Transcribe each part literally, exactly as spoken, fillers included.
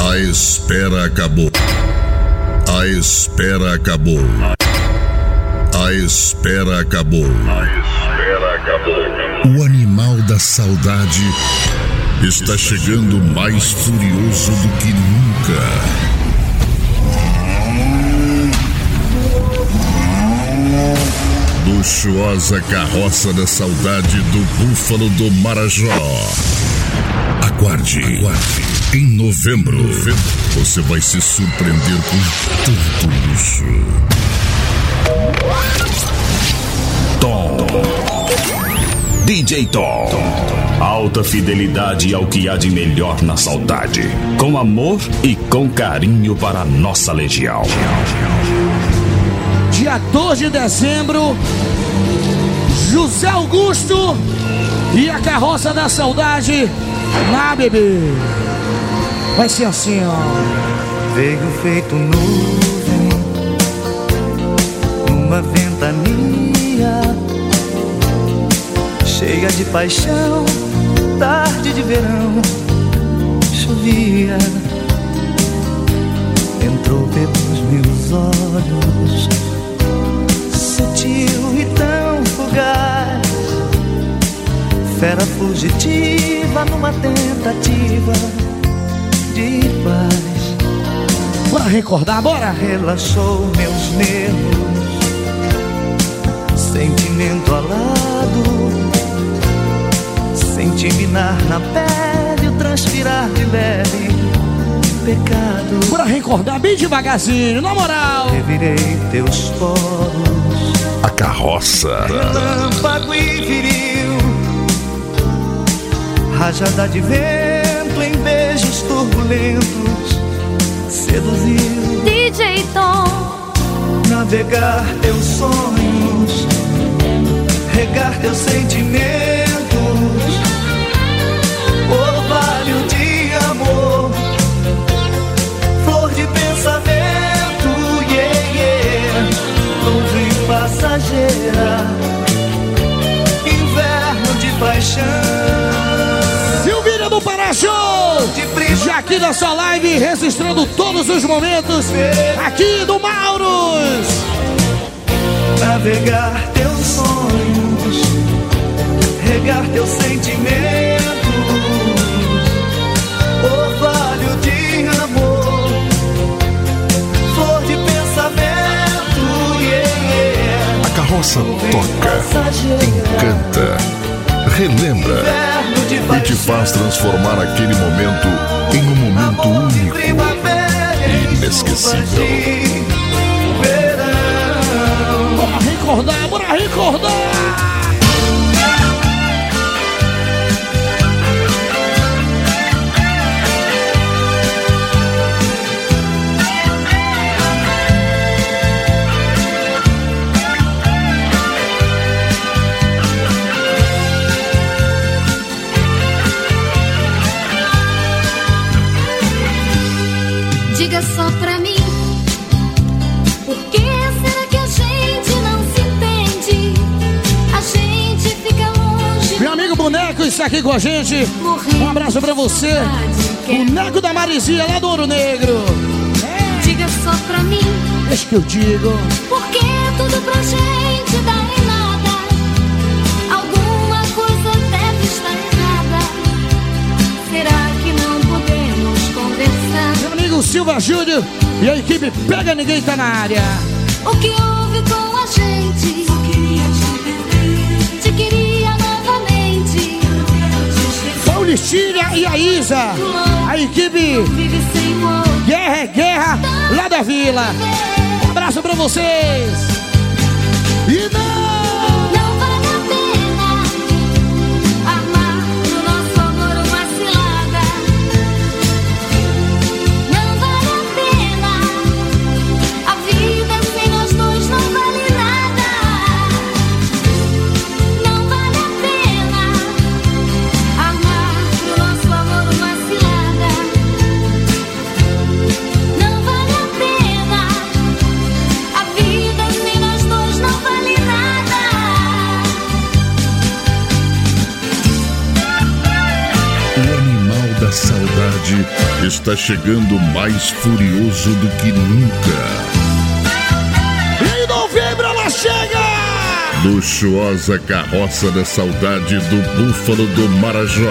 A espera acabou. A espera acabou. A espera acabou. A espera acabou. O animal da saudade está chegando mais furioso do que nunca. Luxuosa carroça da saudade do Búfalo do Marajó. Aguarde, aguarde. Em novembro, novembro, você vai se surpreender com tanto luxo. Tom. D J Tom. Alta fidelidade ao que há de melhor na saudade. Com amor e com carinho para a nossa legião. Dia dois de dezembro, José Augusto e a Carroça da Saudade na bebê. Vai ser assim, ó. Veio feito nuvem numa ventania, cheia de paixão, tarde de verão, chovia. Entrou pelos meus olhos, sutil e tão fugaz, fera fugitiva numa tentativa de paz. Bora recordar, bora! Relaxou meus nervos, sentimento alado, senti minar na pele o transpirar de leve pecado. Bora recordar bem devagarzinho, na moral! Revirei teus poros, A Carroça. relâmpago e viril, rajada de vento em beijos turbulentos, seduziu. D J Tom. Navegar teus sonhos, regar teus sentimentos, orvalho de amor, flor de pensamento, yeah, yeah. Nuvem passageira, inverno de paixão. Silvíria do Pará Show! Já aqui na sua live, registrando todos os momentos aqui do Mauros. Navegar teus sonhos, regar teus sentimentos, orvalho de amor, flor de pensamento, yeah, yeah. A Carroça toca, encanta, relembra e te faz transformar aquele momento em um momento único e inesquecível. Bora recordar, bora recordar! Diga só pra mim, por que será que a gente não se entende? A gente fica longe. Meu amigo Boneco está aqui com a gente. Um abraço pra você. Boneco da Marizia, lá do Ouro Negro. É. Diga só pra mim, deixa que eu digo, por que tudo pra gente dá em nada? Alguma coisa deve estar errada. Será que não podemos conversar? Meu amigo Silva Júnior e a equipe Pega Ninguém tá na área. O que houve com a gente? Só queria te perder, te queria novamente. Paulistinha e a Isa, a equipe Guerra é Guerra, lá da Vila. Um abraço pra vocês. E não! A vida sem nós dois não vale nada. está chegando mais furioso do que nunca. Em novembro ela chega! Luxuosa carroça da saudade do Búfalo do Marajó.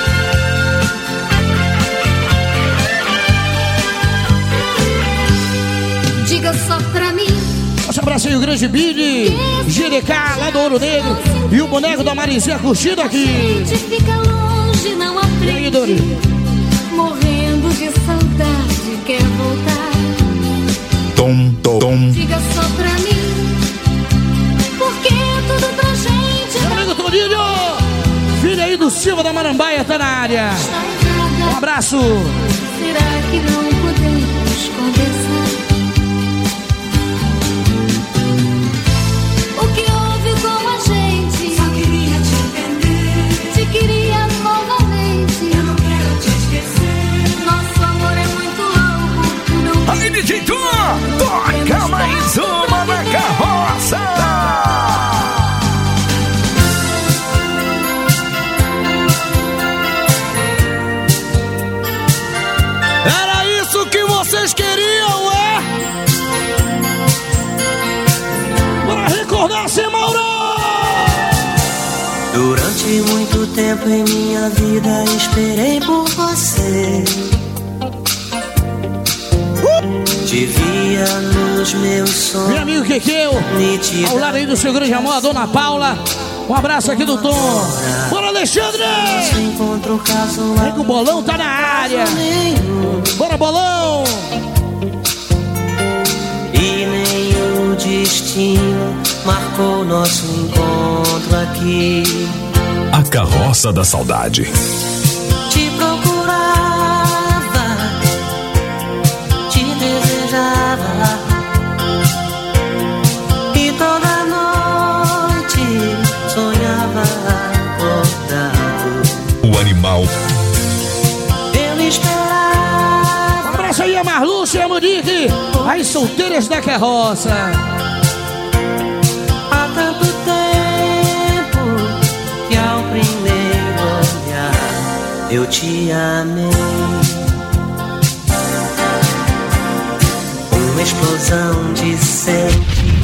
Diga só pra mim. Nosso abracinho, grande Billy, G D K lá do Ouro Negro e o boneco da Marizinha curtindo aqui. Fica longe, não aprende. Aí, morrendo de saudade, quer voltar. Tom, tom, tom. Diga só pra mim, porque tudo pra gente. Meu amigo Toninho, filho aí do Silva da Marambaia, tá na área. Um abraço. Será que não podemos conversar? O que houve com a gente? Só queria te entender. Te queria novamente. Eu não quero te esquecer. Nosso amor é muito louco. Aí, D J Tom, toca mais uma na carroça. Era isso que vocês queriam, é? Bora recordar, sem Mauro! Durante muito tempo em minha vida esperei por você. Te via nos meus sonhos. Meu amigo Kekeu, ao lado aí do seu grande amor, a Dona Paula. Um abraço aqui do Tom. Bora, Alexandre! Encontro casual. Vem que o Bolão tá na área. Bora, Bolão! E nem o destino marcou nosso encontro aqui. A carroça da saudade. Te procurava, te desejava, e toda noite sonhava acordado. O animal. Eu esperava. Um abraço aí a Marlúcia e a Monique, as solteiras da carroça. Há tanto tempo que ao primeiro olhar eu te amei. Uma explosão de sentimentos,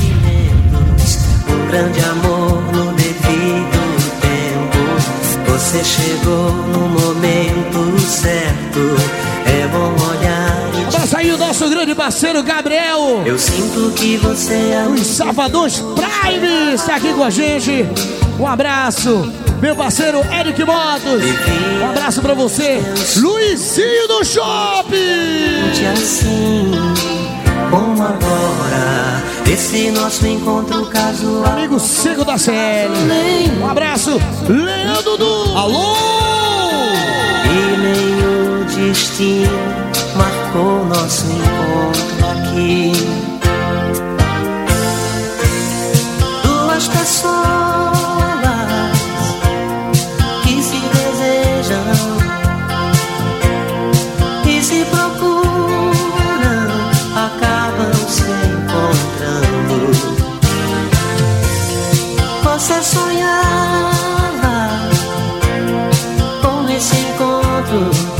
um grande amor no devido tempo. Você chegou no momento certo. É bom olhar e te... Abraço aí o nosso grande parceiro Gabriel. Eu sinto que você é Os Salvadores Prime está aqui com a gente. Um abraço, meu parceiro Eric Motos. Um abraço pra você, Luizinho do Shopping. assim, como agora, esse nosso encontro casual. Amigo Seco da C L. Um abraço, Leandro do... Alô! E nem o destino marcou nosso encontro aqui. Duas pessoas que se desejam e se procuram, acabam se encontrando. Você sonhava com esse encontro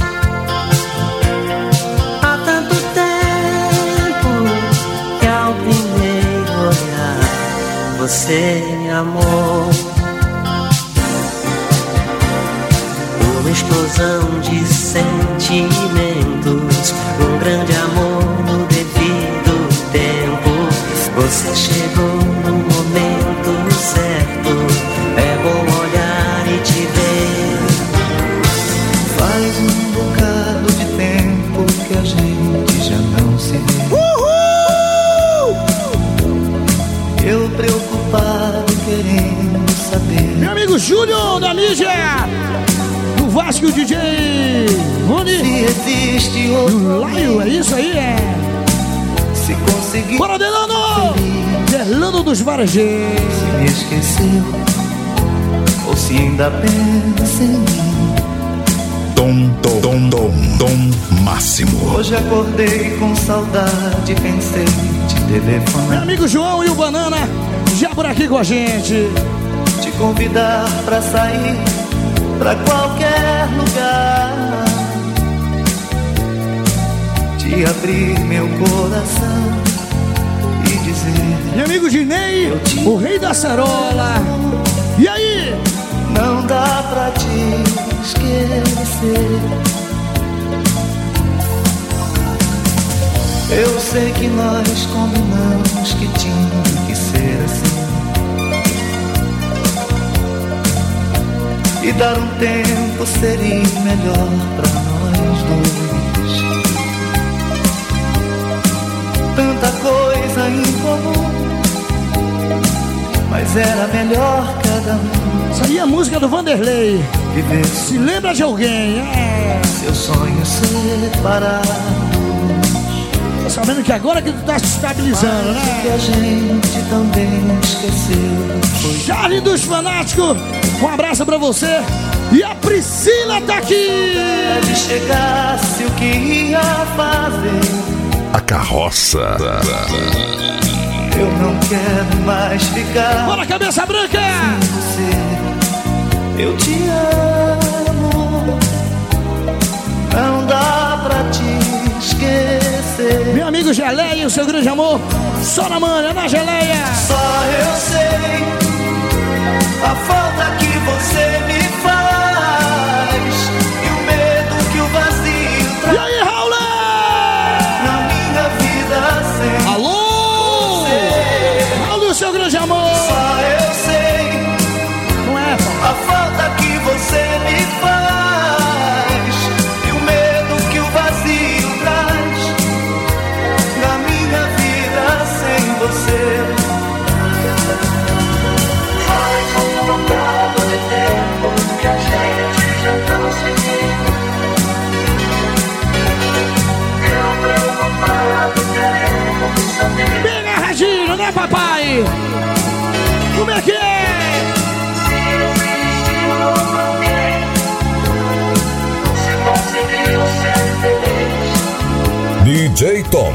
há tanto tempo que ao primeiro olhar você me amou. Uma explosão de sentimentos, um grande amor no devido tempo. Você chegou no momento certo. É bom olhar e te ver. Faz um bocado de tempo que a gente já não se vê. Uhul! Eu preocupado querendo saber. Meu amigo Júlio da mídia, do Vasco D J Rony. Se existe E outro o Laio, é isso aí, é. se conseguir. Bora, Delano! Delano dos Varejeiros. Se me esqueceu ou se ainda pensa em mim. Tom, tom, tom, tom, tom máximo. Hoje acordei com saudade, pensei em te Meu telefonar, amigo João e o Banana já por aqui com a gente. te convidar pra sair pra qualquer lugar. de abrir meu coração e dizer: meu amigo Dinei, o rei da cerola. E aí? Não dá pra te esquecer. Eu sei que nós combinamos que tinha que ser assim, e dar um tempo seria melhor pra nós dois. Tanta coisa em comum, mas era melhor cada um. Isso aí é a música do Vanderlei. Viver Se lembra de alguém, é. Seus sonhos separados. Tô sabendo que agora que tu tá se estabilizando, Mas o que né? a gente também esqueceu foi Charlie dos Fanáticos, um abraço pra você. E a Priscila tá aqui. de chegasse o que ia fazer. A carroça. Eu não quero mais ficar Bora, cabeça branca. sem você. Eu te amo. Não dá pra te esquecer. Meu amigo Geleia, o seu grande amor. Só na manha, na Geleia. Só eu sei a falta que você me faz e o medo que o vazio E traz aí, Raul? na minha vida sem Alô? Raul, o seu grande amor. Só eu sei Não é, pô? a falta que você me faz e o medo que o vazio traz na minha vida sem você. Faz um bocado de tempo que a gente já não se viu. Eu preocupado querendo saber. Bem agarradinho, né, papai? Como é que é? D J Tom.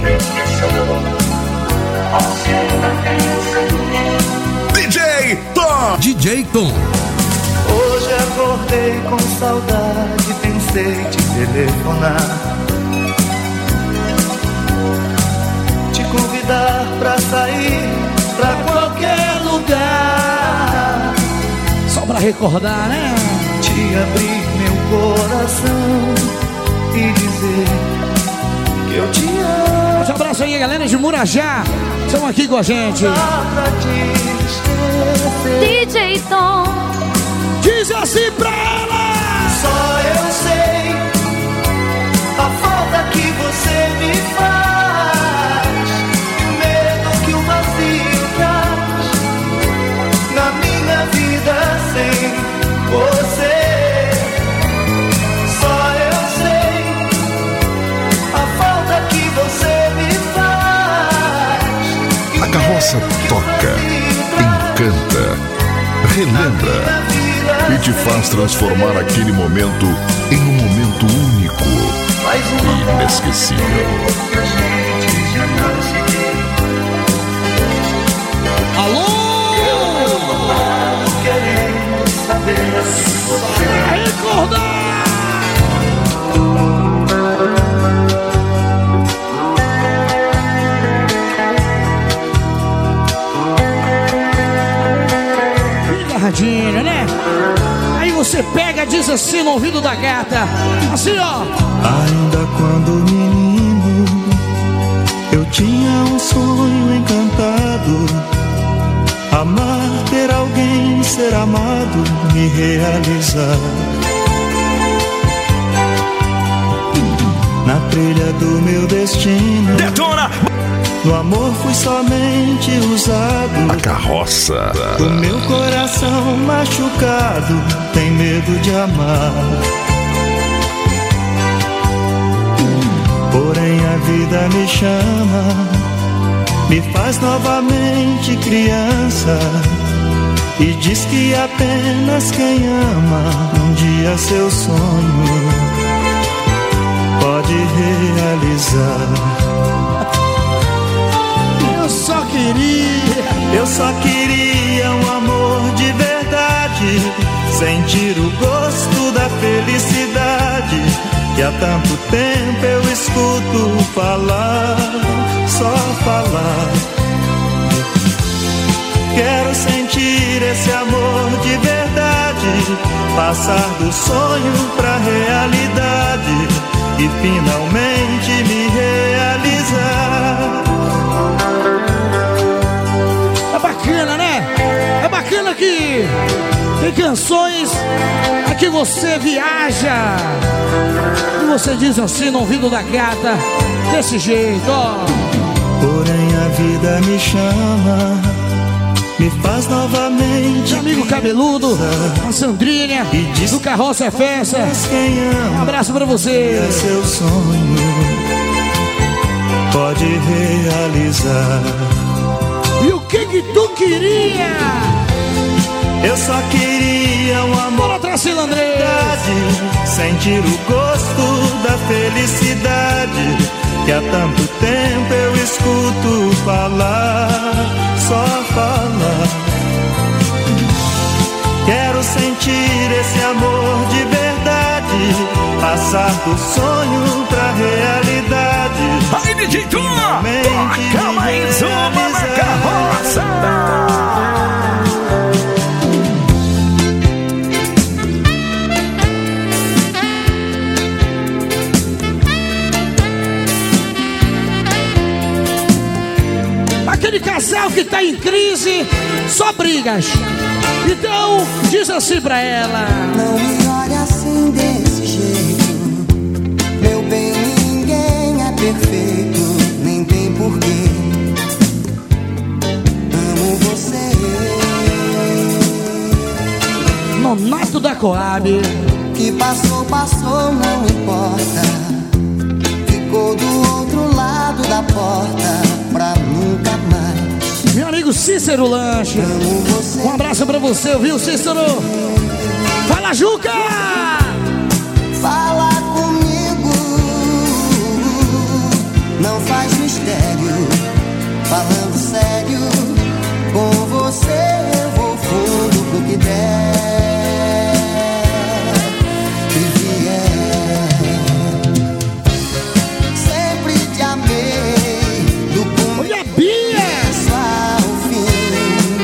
D J Tom. D J Tom. Hoje acordei com saudade, pensei te telefonar, te convidar pra sair pra qualquer lugar, Só pra recordar, né? te abrir meu coração e dizer que eu te amo. Um abraço aí, galera de Murajá. Estão aqui com a gente. Dá pra te esquecer. D J Tom. Diz assim pra ela. Só eu sei a falta que você me faz e o medo que o vazio traz na minha vida sem você. Só eu sei a falta que você me faz. A carroça toca, encanta, relembra e te faz transformar aquele momento em um momento único e inesquecível. Alô? Querendo saber se você Recordar. Agarradinho, né? Aí você pega, diz assim no ouvido da gata. Assim, ó. Ainda quando menino, eu tinha um sonho encantado. Amar, ter alguém, ser amado, me realizar. Na trilha do meu destino, Detona! no amor fui somente usado. A carroça. O meu coração machucado tem medo de amar. Porém a vida me chama, me faz novamente criança, e diz que apenas quem ama um dia seu sonho pode realizar. Eu só queria. Eu só queria um amor de verdade, sentir o gosto da felicidade que há tanto tempo eu escuto falar, só falar. Quero sentir esse amor de verdade, passar do sonho pra realidade e finalmente me realizar. É bacana, né? É bacana que tem canções a que você viaja e você diz assim no ouvido da gata, desse jeito, ó. Porém a vida me chama, me faz novamente. Meu amigo cabeludo, a Sandrinha, do Carroça é Festa. Um abraço pra você. Seu sonho pode realizar. E o que que tu queria? Eu só queria um amor. Bora pra Cila André. Sentir o gosto da felicidade que há tanto tempo eu escuto falar, só falar. Quero sentir esse amor de verdade, passar do sonho pra realidade. Vai, D J Tom, toca mais uma na carroça. Aquele casal que tá em crise, só brigas. Então, diz assim pra ela: não me olhe assim desse jeito, meu bem, ninguém é perfeito, nem tem porquê. Amo você. Nonato da Coab. Que passou, passou, não importa. Ficou do outro lado da porta pra nunca mais. Meu amigo Cícero Lanche, um abraço pra você, viu, Cícero? Fala, Juca! Fala comigo, não faz mistério. Falando sério, com você eu vou fundo pro que der e vier. Sempre te amei, do começo Olha, Bia! ao fim.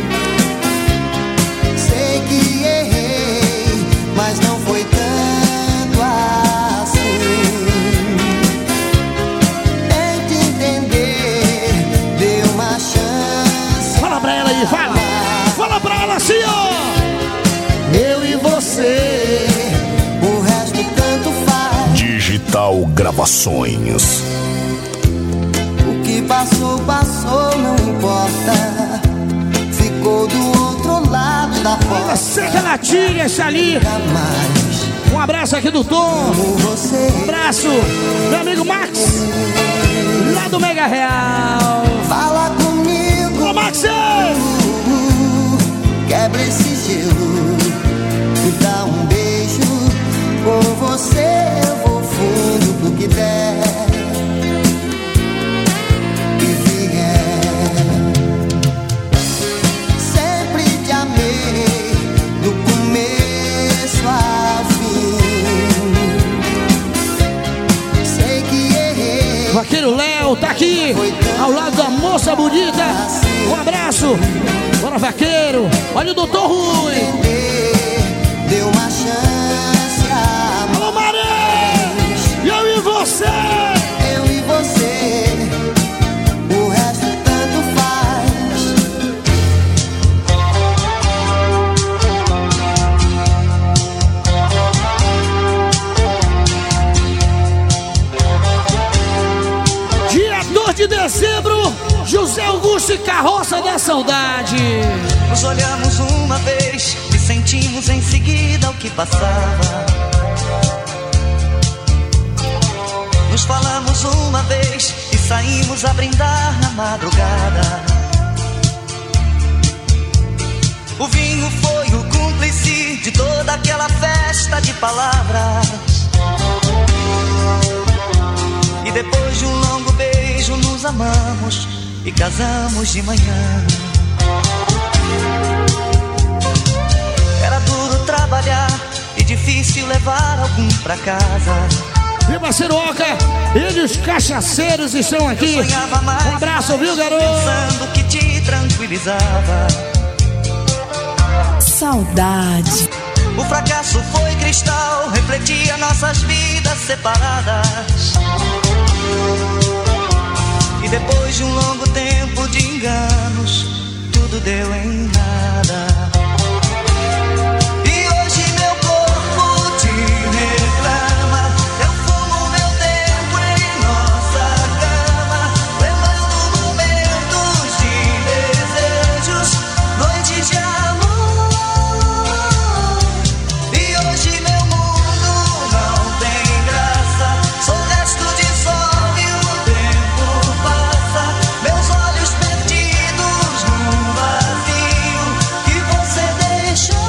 Sei que errei, mas não foi tanto assim. Tente entender, dê uma chance. Fala pra ela aí, fala! Fala pra ela assim, ó! Eu e você, o resto tanto faz. Digital Gravações. O que passou, passou, não importa. Ficou do outro lado da porta. seca na tia, ali. Jamais Um abraço aqui do Tom. amo você. Um abraço, meu amigo Max, lá do Mega Real. Fala comigo, Ô, Max! quebra esse gelo, me dá um beijo. Com você eu vou fundo pro que der e vier. Sempre te amei, do começo ao fim. Sei que errei. Vaqueiro Léo tá aqui, ao lado da moça bonita. Um abraço. Bora, Vaqueiro. Olha o doutor Rui. Deu uma chance a Alô, Maré! Eu e você! eu e você, o resto tanto faz. Dia dois de dezembro, José Augusto e Carroça da Saudade. Nos olhamos uma vez e sentimos em seguida o que passava. Nos falamos uma vez e saímos a brindar na madrugada. O vinho foi o cúmplice de toda aquela festa de palavras. E depois de um longo beijo nos amamos e casamos de manhã. Era duro trabalhar e difícil levar algum pra casa. Meu parceiro Oca, ele e os cachaceiros estão aqui. Um abraço, viu, garoto? Pensando que te tranquilizava. Saudade. O fracasso foi cristal, refletia nossas vidas separadas. E depois de um longo tempo de enganos, tudo deu em nada. E hoje meu corpo te reclama. Eu fumo meu tempo em nossa cama, lembrando momentos de desejos, noites de amor. E hoje meu mundo não tem graça, sou resto de sol e o tempo passa. Meus olhos perdidos num vazio que você deixou.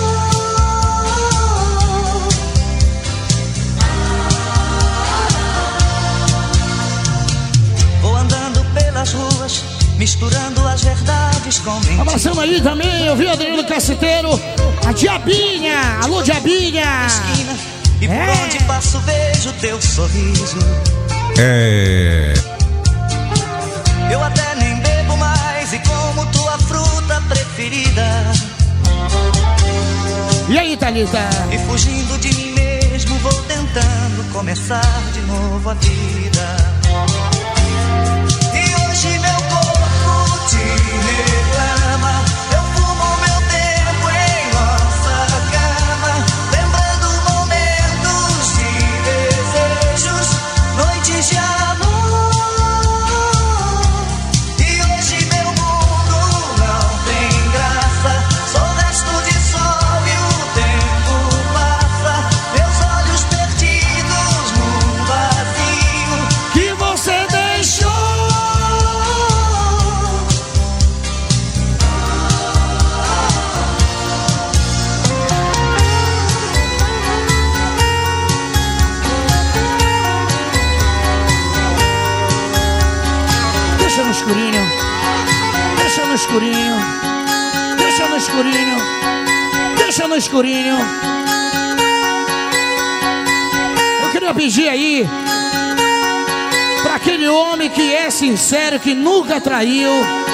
Vou andando pelas ruas, misturando as verdades com mentiras. Abração aí também, eu vi o Adriano Caceteiro, a Diabinha, alô Diabinha. Esquina, e É. por onde passo vejo teu sorriso. É. Eu até nem bebo mais e como tua fruta preferida. E aí, Thalita? E fugindo de mim mesmo vou tentando começar de novo a vida. E hoje meu corpo te reclama. Eu fumo meu tempo em nossa cama, lembrando momentos de desejos, noites de amor. E hoje meu mundo não tem graça, sou resto de sol e o tempo passa. Meus olhos perdidos num vazio Que você deixou. Deixa no escurinho, deixa no escurinho, deixa no escurinho, deixa no escurinho. Eu queria pedir aí pra aquele homem que é sincero, que nunca traiu,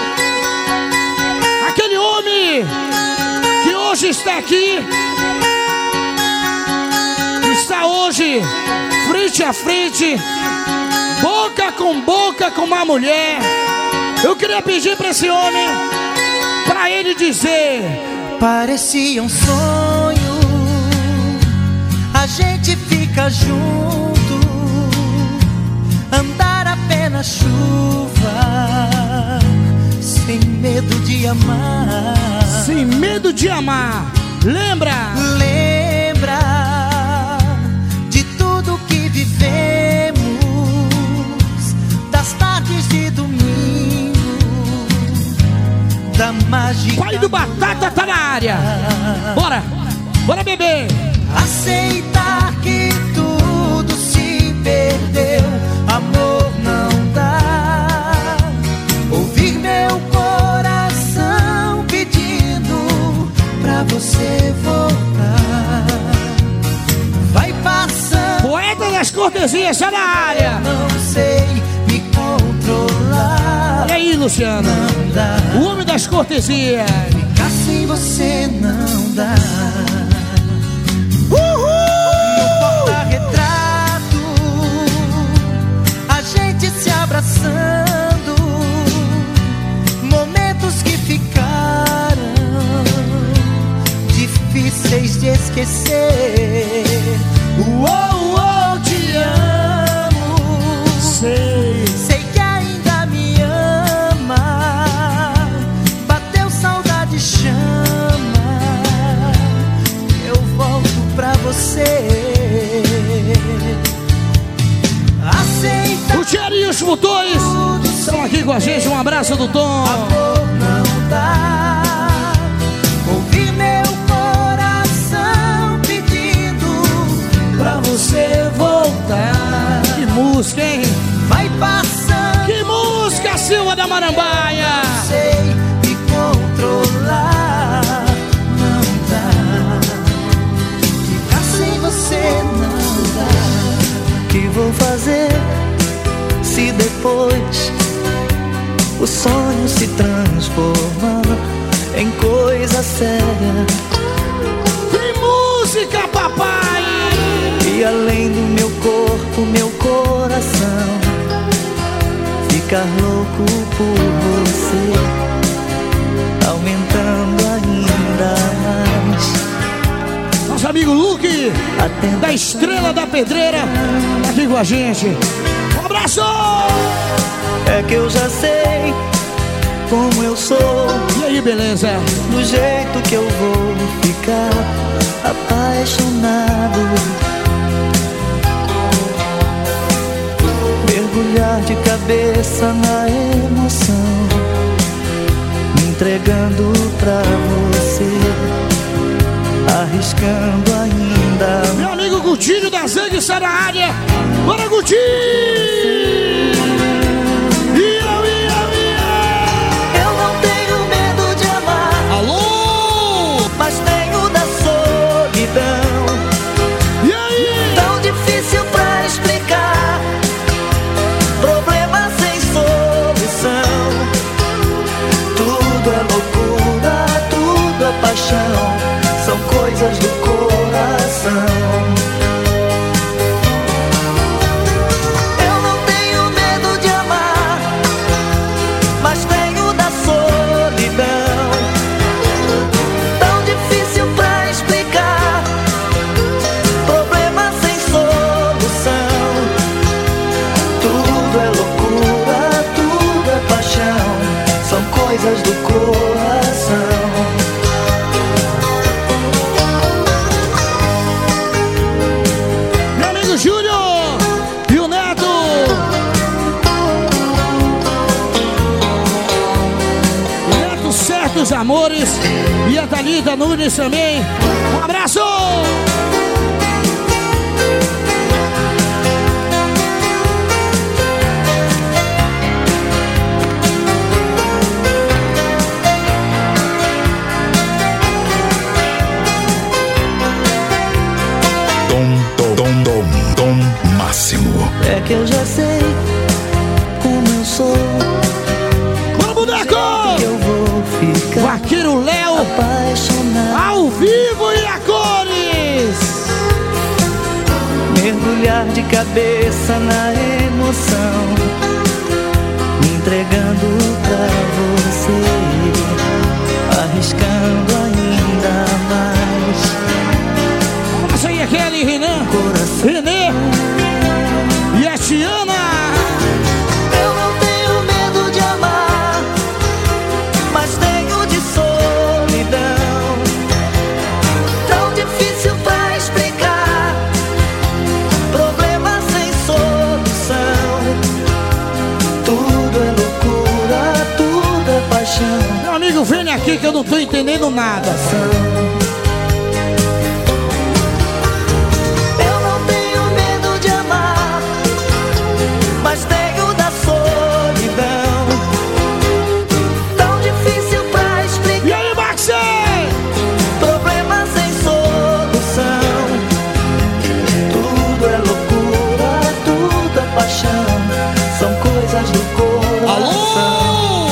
aquele homem que hoje está aqui, está hoje frente a frente, boca com boca com uma mulher. Eu queria pedir pra esse homem, pra ele dizer: Parecia um sonho, a gente fica junto, andar apenas chuva, sem medo de amar. sem medo de amar. Lembra? Lembra de tudo que vivemos, das tardes de domingo, da mágica. Pai do Batata tá na área. Bora, bora beber. Aceitar que tudo se perdeu, amor não dá. Ouvir meu coração pedindo pra você voltar. Vai passando, Poeta das cortesias tá na área. não sei me controlar. Olha aí, Luciano, Não dá, o homem das cortesias. ficar sem você não dá. Retrato, a gente se abraçando, momentos que ficaram difíceis de esquecer. Uou, uou, te amo. Sei. Sei que ainda me ama. Bateu saudade, chama. Eu volto pra você. Aceita. O Thierry e os motores estão aqui com a gente. Um abraço do Tom. Amor não dá. Ouvir meu coração pedindo Pra você voltar. Que música, hein? vai passando. Que música, Silva da Marambaia. Sei me controlar. Não dá. Ficar sem você não dá. Que vou fazer se depois o sonho se transformar em coisa séria? Tem música, papai! E além do meu corpo, meu coração ficar louco por você, aumentando ainda mais. Nosso amigo Luke, da Estrela da Pedreira, aqui com a gente. Um abraço! É que eu já sei como eu sou. E aí, beleza? Do jeito que eu vou ficar apaixonado, mergulhar de cabeça na emoção, me entregando pra você, arriscando ainda. Meu amigo Gutinho da Zangue está na área. Bora, Gutinho! Eu não tenho medo de amar. Alô? Mas tenho da solidão. E aí? Tão difícil pra explicar. Problema sem solução. Tudo é loucura, tudo é paixão. São coisas do coração. Eu não tenho medo de amar, mas tenho da solidão. Tão difícil pra explicar. Problema sem solução. Tudo é loucura, tudo é paixão. São coisas do coração. Meu amigo Júnior e o Neto. O Neto Certos Amores e a Thalita Nunes também. Um abraço! Tom, tom, tom, tom, tom máximo. É que eu já sei como eu sou. Bora, boneco! Que eu vou ficar Vaqueiro Léo, apaixonado, ao vivo e a cores! mergulhar de cabeça na emoção, me entregando pra você, arriscando ainda mais. Passa aí, aquele Renan, Renê e a Tiana. Eu não tenho medo de amar, mas tenho de solidão. Tão difícil pra explicar. Problema sem solução. Tudo é loucura, tudo é paixão. Meu amigo, vem aqui que eu não tô entendendo nada. Eu não tenho medo de amar, mas tenho da solidão. Tão difícil pra explicar. E aí, Maxi? Problema sem solução. Tudo é loucura, tudo é paixão. São coisas do coração. Alô?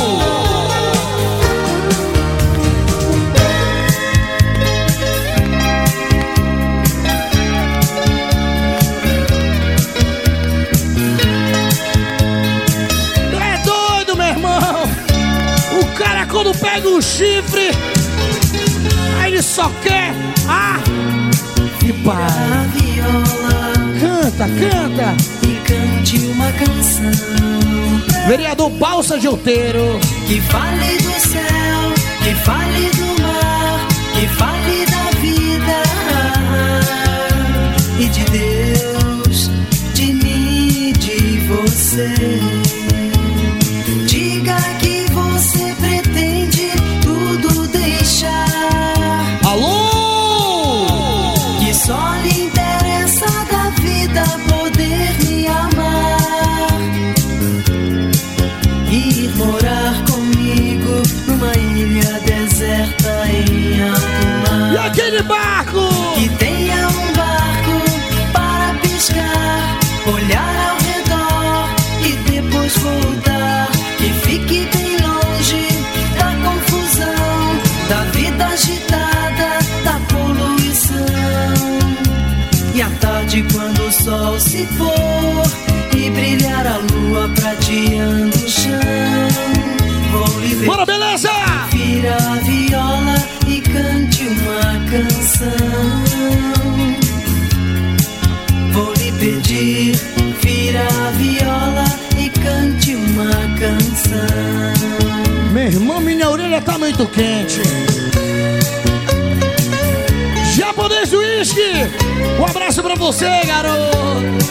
É doido, meu irmão. O cara quando pega o chifre, aí ele só quer ah e para. Canta, canta. E cante uma canção Vereador Balsa de Outeiro. que fale do céu, que fale do mar, que fale da vida e de Deus, de mim e de você. Diga que você pretende tudo deixar, Alô? que só lhe interessa da vida poder me amar, ir morar comigo numa ilha deserta em alto mar. E aquele barco? Que tenha um barco para piscar, olhar vamos voltar, que fique bem longe da confusão, da vida agitada, da poluição. E à tarde, quando o sol se pôr e brilhar a lua prateando o chão, vou lhe ver. Bora, beleza! Vira a viola e cante uma canção. Vou lhe pedir, vira a viola e cante uma canção. Meu irmão, minha orelha tá muito quente. Japonês do Whisky, um abraço pra você, garoto.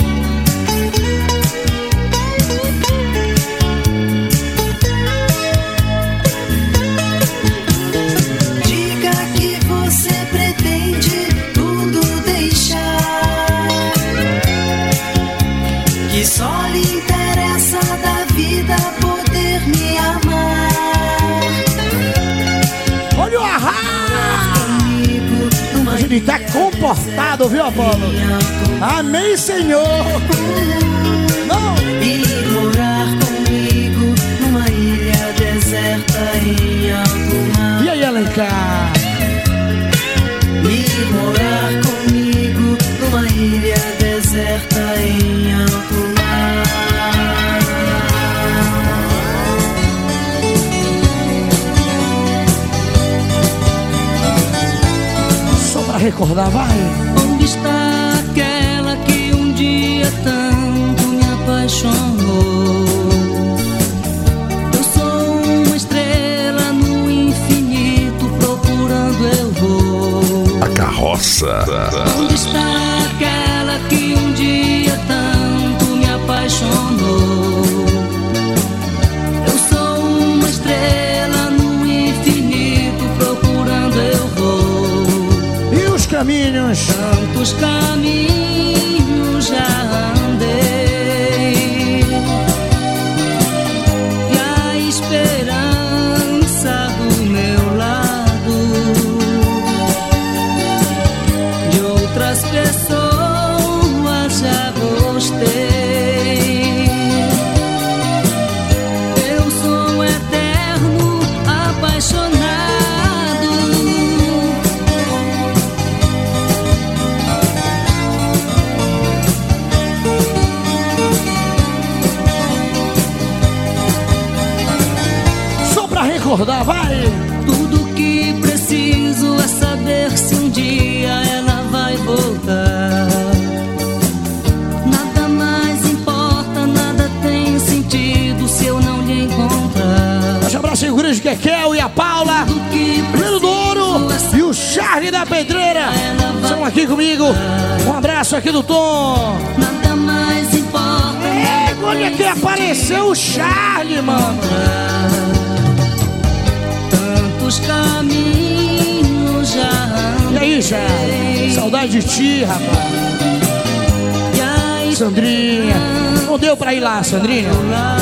Diga que você pretende tudo deixar, que só lhe interessa da vida poder me amar. Olha o arraso! Mas ele tá comportado, viu, Apolo? Amém, Senhor! Não! E morar comigo numa ilha deserta em alto mar. E aí, Alencar? E morar comigo numa ilha deserta em alto mar. Só pra recordar, vai! Onde está aquela que um dia tanto me apaixonou? Eu sou uma estrela no infinito, procurando eu vou. A carroça. Onde está aquela que um dia tanto me apaixonou? Eu sou uma estrela no infinito, procurando eu vou. E os caminhos? Tantos caminhos já andei, e a esperança do meu lado, de outras pessoas já gostei. Eu sou um eterno apaixonado. Recordar, vai! Tudo que preciso é saber se um dia ela vai voltar. Nada mais importa, nada tem sentido se eu não lhe encontrar. Um abraço aí, o grande Kekel e a Paula, Bruno Douro e o Charlie da Pedreira estão aqui comigo. Um abraço aqui do Tom. Nada mais importa. É, olha que apareceu o Charlie, mano. Os caminhos já andei. E aí, Charlie? Saudade de ti, rapaz. Sandrinha, não deu pra ir lá, Sandrinha?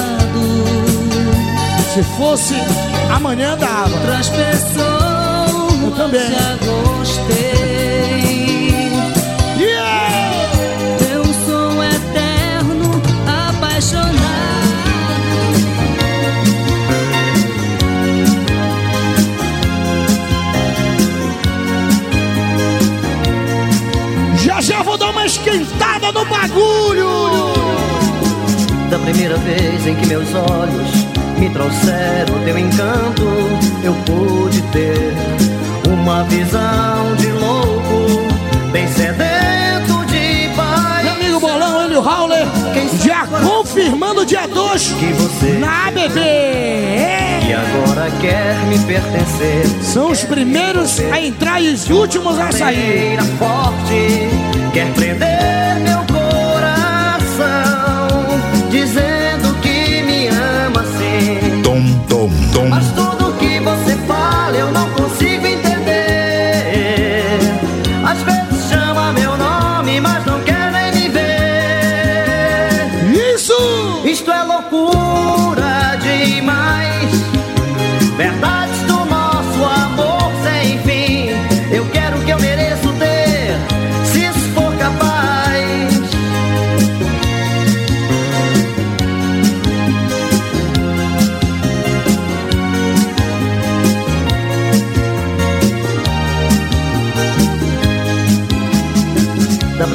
Se fosse amanhã dava. Outras pessoas eu também. Já gostei. Yeah! Eu sou um eterno apaixonado. Já já vou dar uma esquentada no bagulho. Da primeira vez em que meus olhos me trouxeram teu encanto, eu pude ter uma visão de louco, bem sedento de paz. Meu amigo Bolão, ele e o Howler, já confirmando o dia dois na A B B. É. E agora quer me pertencer. São os primeiros a entrar e os últimos a sair. Forte, quer prender meu coração, dizendo que me ama assim. Tom, tom, tom. Mas tudo que você fala eu não consigo entender. Às vezes chama meu nome, mas não quer nem me ver. Isso! Isto é loucura demais. Verdades do nosso amor sem fim. Eu quero que eu mereço ter, se isso for capaz.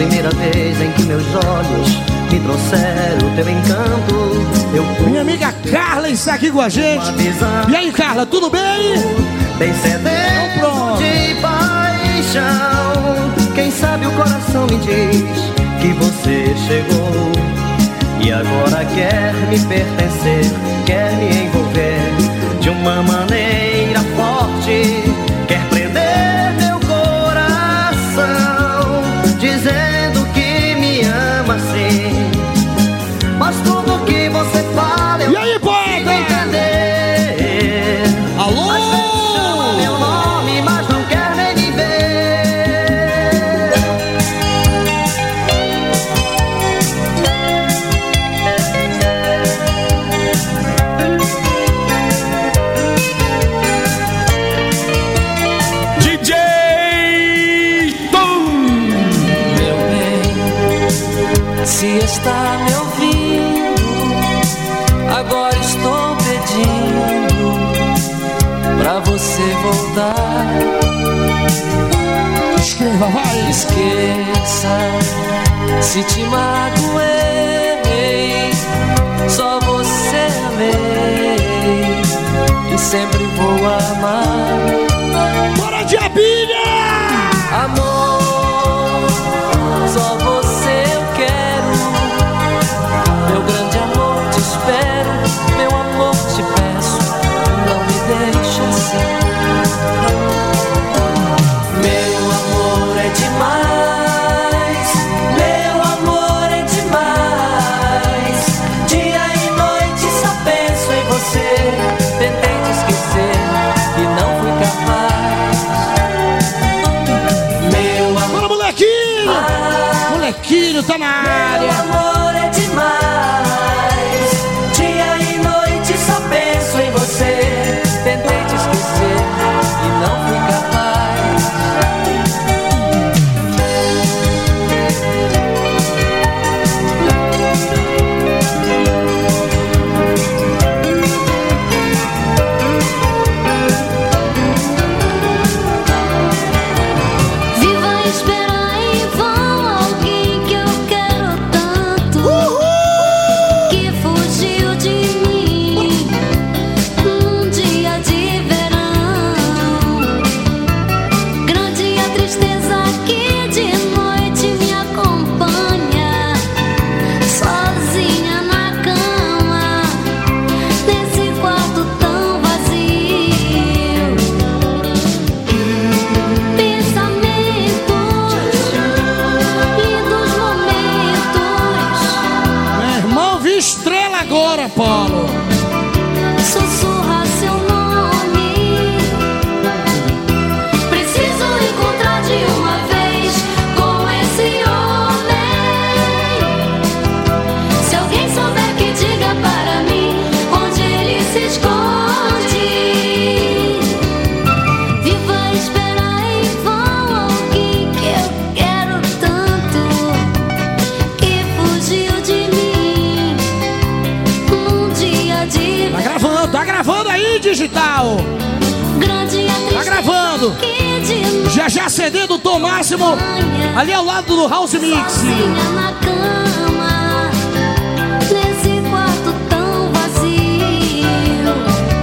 primeira vez em que meus olhos me trouxeram o teu encanto, eu pude. Minha amiga Carla está aqui com a gente. E aí, Carla, tudo bem? Bem sedento de paixão. Quem sabe o coração me diz que você chegou e agora quer me pertencer, quer me envolver de uma maneira forte, quer prender meu coração, dizendo que me ama sim. Mas tudo que você fala eu e aí, não consigo entender. Alô? Às vezes chama meu nome, mas não quer nem me ver. D J Tom! Meu bem, se está me ouvindo, agora estou pedindo pra você voltar. Escreva, vai! Esqueça se te magoei, só você amei e sempre vou amar. Bora de abelha! Amor, só você eu quero. Meu grande amor, te espero. Meu amor, te peço, não me deixe assim. Meu amor é demais, meu amor é demais. Dia e noite só penso em você. Tentei te esquecer e não fui capaz. Meu amor, Bora, molequinho! Molequinho tá na área! meu amor é demais. Dia e noite só penso em você. Tentei te esquecer e não fui capaz. Viva esperar em vão alguém que eu quero tanto, que fugiu de mim num dia de verão. Grande a tristeza que de noite me acompanha, sozinha na cama, nesse quarto tão vazio. Pensamentos, lindos momentos, Meu irmão, vi estrela agora, Paulo! sussurra seu nome. Preciso encontrar de uma vez com esse homem. Se alguém souber, que diga para mim onde ele se esconde. Viva esperar em vão alguém que eu quero tanto, que fugiu de mim num dia de Tá gravando, tá gravando aí, digital! grande a Tá tristeza gravando! que de Já já C D do Tom Máximo, ali ao lado do House Mix. sozinha na cama, nesse quarto tão vazio.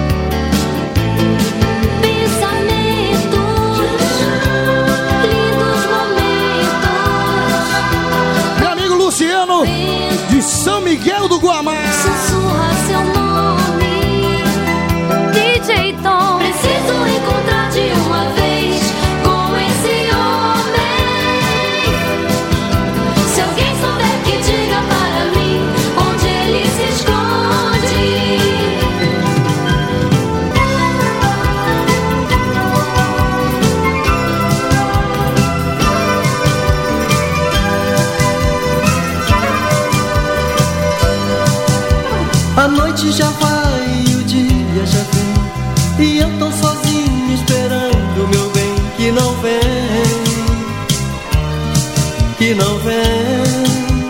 Pensamentos, lindos momentos, Meu amigo Luciano, de São Miguel do Guamá. sussurra seu nome. D J Tom, preciso encontrar de uma vez com esse homem. Se alguém souber, que diga para mim onde ele se esconde. A noite já vai e o dia já vem, e eu tô sozinho esperando, meu bem, que não vem, que não vem.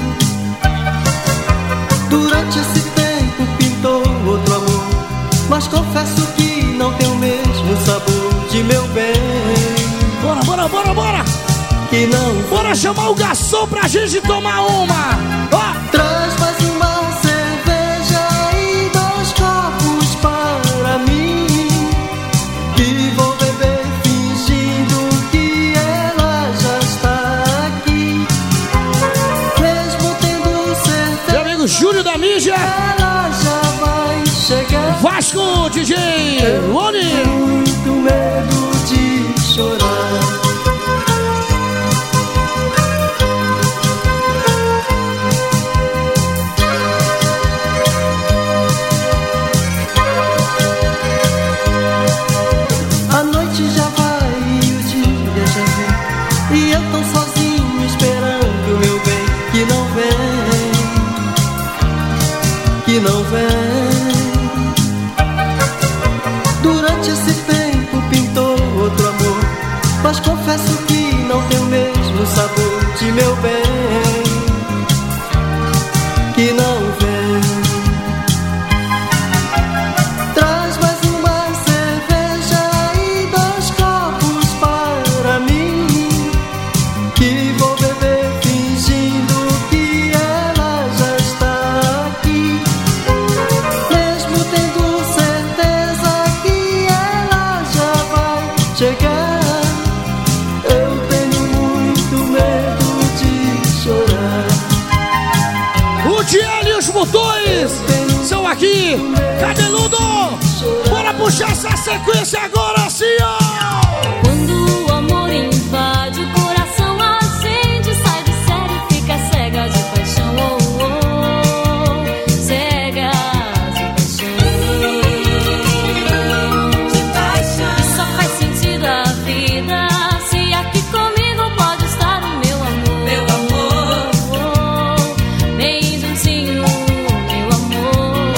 Durante esse tempo pintou outro amor, mas confesso que não tem o mesmo sabor de meu bem. Bora, bora, bora, bora! que não vem. Bora chamar o garçom pra gente tomar uma. Ó. Traz mais uma cerveja e dois copos para mim, que vou beber fingindo que ela já está aqui. Mesmo tendo certeza, Meu amigo Júlio da Mídia, ela já vai chegar. Vasco, D J Lone. Muito medo de chorar. A noite já vai e o dia já vem, e eu tô sozinho esperando, meu bem, que não vem, que não vem. Durante esse tempo pintou outro amor, mas confesso que não tem o mesmo sabor de meu bem, que não vem. Traz mais uma cerveja e dois copos para mim, que vou beber fingindo que ela já está aqui. Mesmo tendo certeza que ela já vai chegar, eu tenho muito medo de chorar. O Diel e os botões são aqui. Cabeludo, bora puxar essa sequência agora sim, ó. Quando o amor invade o coração, acende, sai do sério, fica cega de paixão, oh, oh, cega de paixão. Só faz sentido a vida se aqui comigo pode estar o meu amor, meu amor, oh, bem juntinho, meu amor.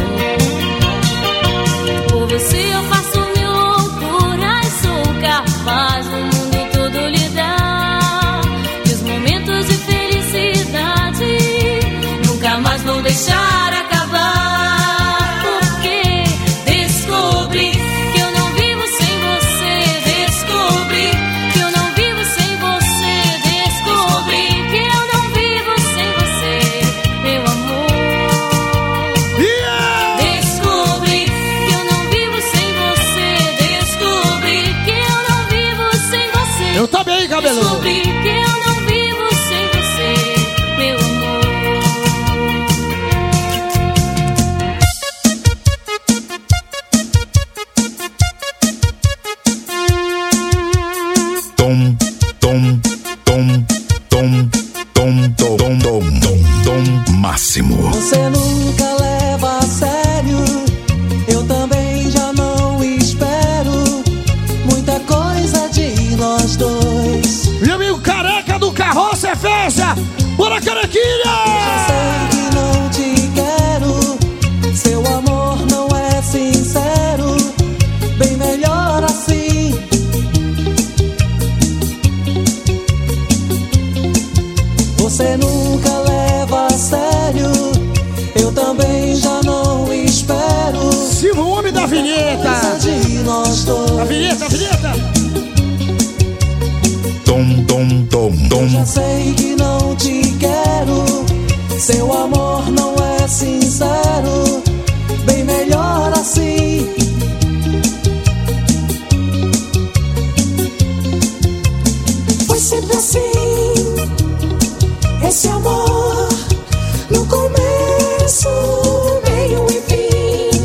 Por você eu faço mil loucuras, sou capaz do mundo todo lhe dar. E os momentos de felicidade nunca mais vou deixar acabar. Porque descobri que eu não vivo sem você. Descobri que eu não vivo sem você. Descobri que eu não vivo sem você, meu amor. Yeah! Descobri que eu não vivo sem você. Descobri que eu não vivo sem você. Eu também, cabeludo. Descobri que eu não vivo sem você, meu amor. Tom, tom, tom, tom, tom, tom, tom, tom, tom, tom máximo. Você nunca leva a sério, eu também já não espero muita coisa de nós dois. Meu amigo careca do Carroça é festa. Bora, carequinha! Já sei que não te quero, seu amor não é sincero, bem melhor assim. Você nunca leva a sério, eu também já não espero Silva, o homem da vinheta. coisa de nós A dois. vinheta, a vinheta. Tom, tom, tom, tom. Já sei que não te quero, seu amor não é sincero, bem melhor assim. Foi sempre assim, esse amor, no começo, meio e fim.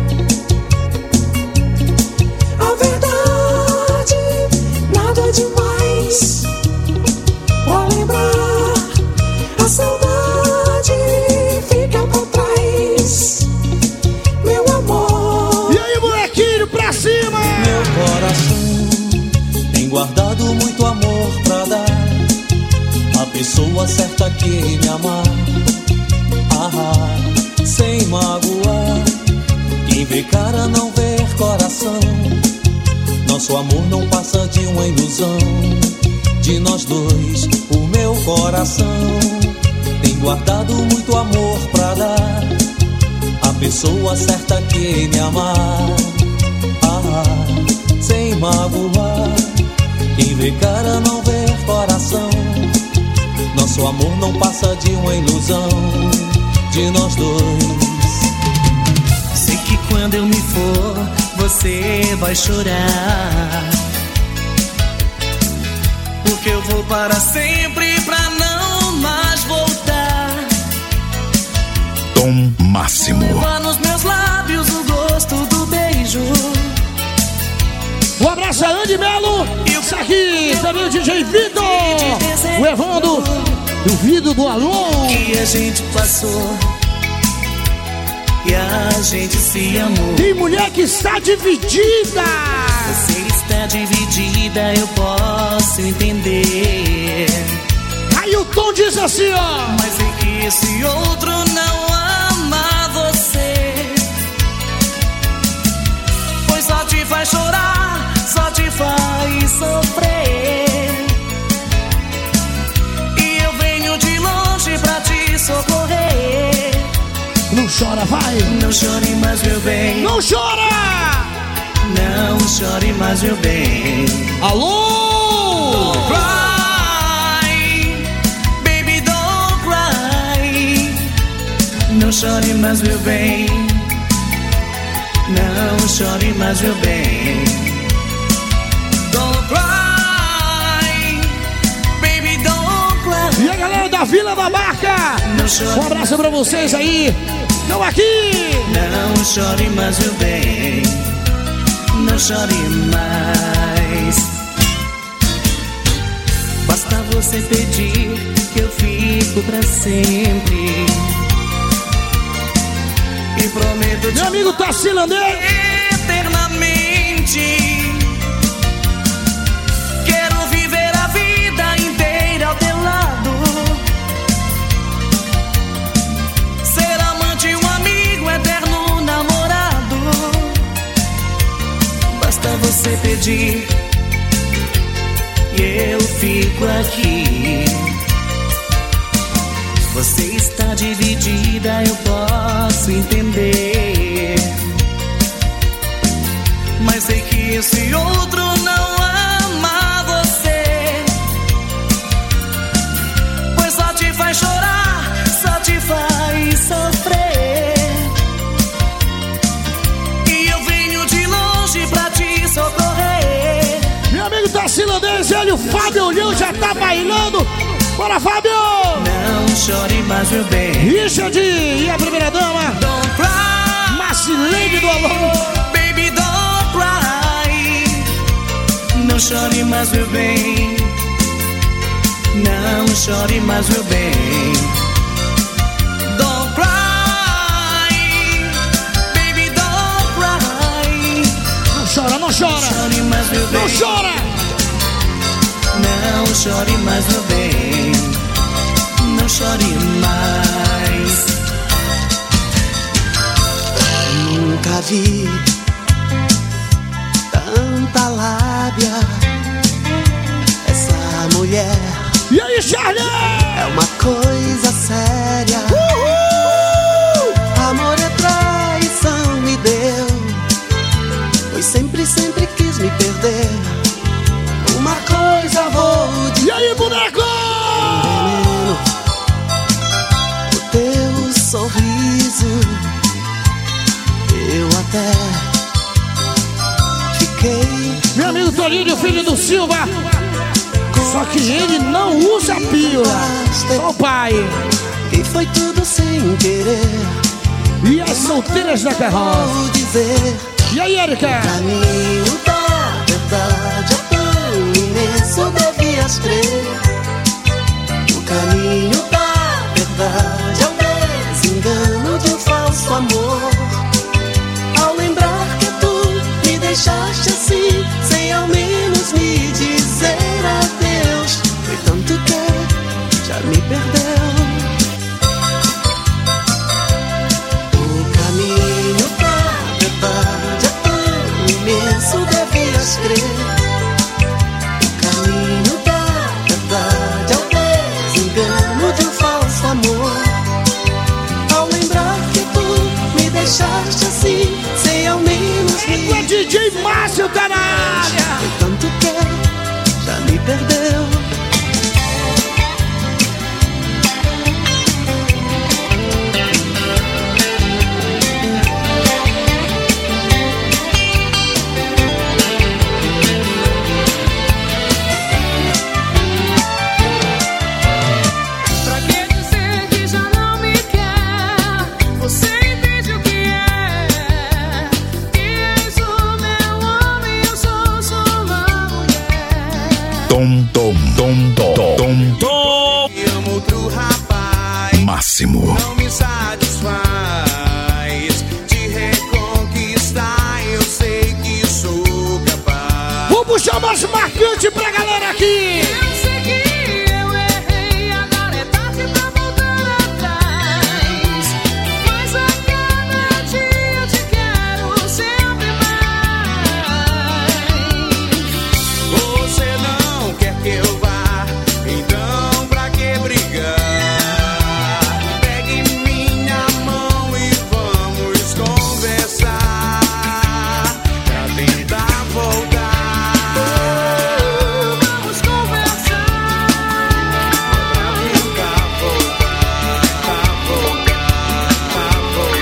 A verdade, nada demais. Pra lembrar, a saudade fica pra trás. Meu amor. E aí, molequinho, pra cima! Meu coração tem guardado muito amor pra dar a pessoa certa que me amar. Ah, sem magoar. Quem vê cara não vê coração. Nosso amor não passa de uma ilusão. De nós dois, o meu coração tem guardado muito amor pra dar a pessoa certa que me amar. Ah, sem magoar. Quem vê cara não vê coração. coração. Nosso amor não passa de uma ilusão de nós dois. Sei que quando eu me for, você vai chorar, porque eu vou para sempre pra não mais voltar. Tom Máximo. Levar nos meus lábios o gosto do beijo. Um abraço a Andy Melo. Isso aqui também o D J Vitor, o Evandro e o Vido do Alô. Que a gente passou e a gente se amou. Tem mulher que está dividida. Você está dividida, eu posso entender. Aí o Tom diz assim, ó: mas sei que esse outro não ama você, pois só te faz chorar, só te faz sofrer. E eu venho de longe pra te socorrer. Não chora, vai. Não chore mais, meu bem. Não chora. Não chore mais, meu bem. Alô. Don't cry, baby, don't cry. Não chore mais, meu bem. Não chore mais, meu bem. Don't cry, baby, don't cry. E a galera da Vila da Barca, um abraço pra vocês aí. Estão aqui. Não chore mais, meu bem. Não chore mais. Basta você pedir que eu fico pra sempre. E prometo te meu amigo Tassilandê eternamente. Quero viver a vida inteira ao teu lado. Ser amante, um amigo, eterno namorado. Basta você pedir e eu fico aqui. Você está dividida, eu posso entender, mas sei que esse outro não ama você, pois só te faz chorar, só te faz sofrer. E eu venho de longe pra te socorrer. Meu amigo Tassilandês, ele, o Fábio Olhão já tá bailando. Bora, Fábio! Não chore mais, meu bem. Richard e a primeira dama Don't cry, Marcilene do Alô. baby, don't cry. Não chore mais, meu bem. Não chore mais, meu bem. Don't cry, baby, don't cry. Não chora, não chora. Não chore mais, meu bem. Não chora. Não chore mais, meu bem. Não chore mais. Nunca vi tanta lábia. Essa mulher E aí, Charlie? é uma coisa séria. Uhul! Amor é traição, me deu, pois sempre, sempre quis me perder. Uma coisa vou dizer. E aí, boneco? Veneno, o teu sorriso, eu até fiquei. Meu amigo Torinho, filho do Silva. Só que ele não usa pílula. Só o pai. E foi tudo sem querer. E as solteiras da terra. Vou dizer. E aí, Erika? Caminho da verdade é tão imenso, devias crer. O caminho da verdade é o desengano de um falso amor. Ao lembrar que tu me deixaste assim, sem ao menos me dizer adeus. Foi tanto que já me perdeu. O caminho da verdade é tão imenso, devias crer. O caminho da verdade é o desengano de um falso amor. Ao lembrar que tu me deixaste assim, sem ao menos me O D J Márcio tá na área. foi tanto que já me perdeu. Tom, tom, tom, tom, tom, tom. E amo outro rapaz. Máximo. Não me satisfaz. De reconquistar, eu sei que sou capaz. Vou puxar mais marcante pra galera aqui. Eu sei que eu errei, agora é tarde pra voltar atrás. Mas a cada dia eu te quero sempre mais. Você não quer que eu vá, então pra que brigar? Pegue minha mão e vamos conversar pra tentar voltar. Vamos conversar pra tentar voltar, pra voltar, pra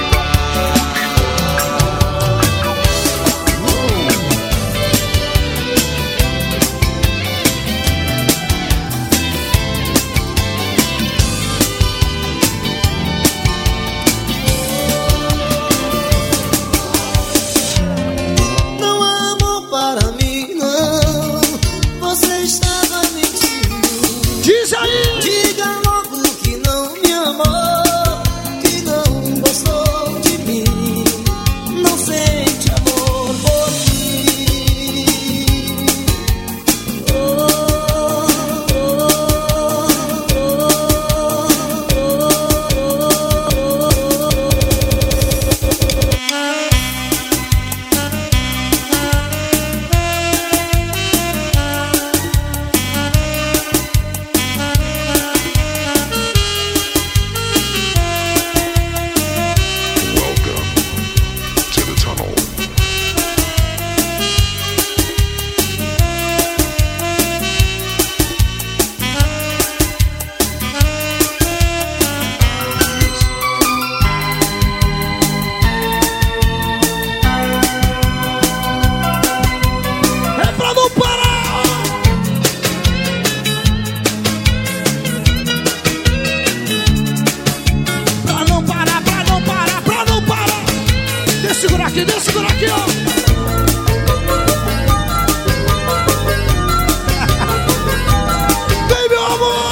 Não há amor para mim, não. Você estava mentindo. Diz aí. Diga logo que não me amou, que não gostou de mim, não sente amor por mim. Oh, oh, Welcome to the tunnel. É pra não parar. Pra não parar, pra não parar, pra não parar. Deixa eu segurar aqui, deixa eu segurar aqui, ó. Vem, meu amor.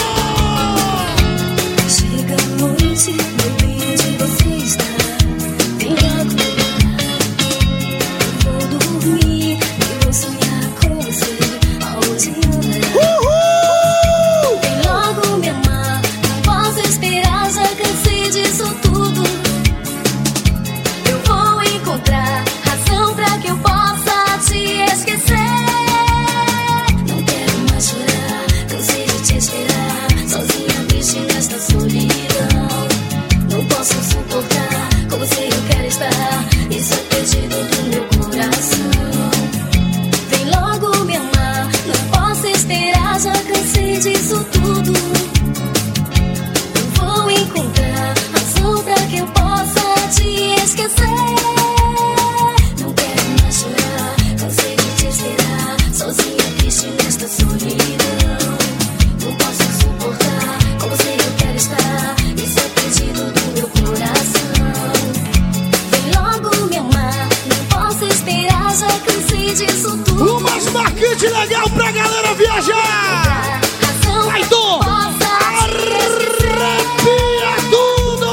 Chega a noite, baby, onde você está? Vem logo. Eu vou dormir e vou sonhar com você aonde andar. Uhul. Vem logo me amar, não posso esperar, já cansei disso tudo. Eu vou encontrar razão pra que eu possa te esquecer. Não quero mais chorar, cansei de te esperar, sozinha, triste nesta solidão. Não posso suportar, com você eu quero estar, isso é pedido do meu coração. Vem logo me amar, não posso esperar, já cansei disso tudo. Eu vou encontrar razão pra que eu possa te esquecer. Não quero mais chorar, cansei de te esperar, sozinha, triste nesta solidão. Não posso suportar, com você eu quero estar, isso é pedido do meu coração. Vem logo me amar, não posso esperar, já cansei disso tudo. O mais marcante legal pra galera viajar. Razão Vai, pra que Dom. eu possa te esquecer. Arrepia tudo.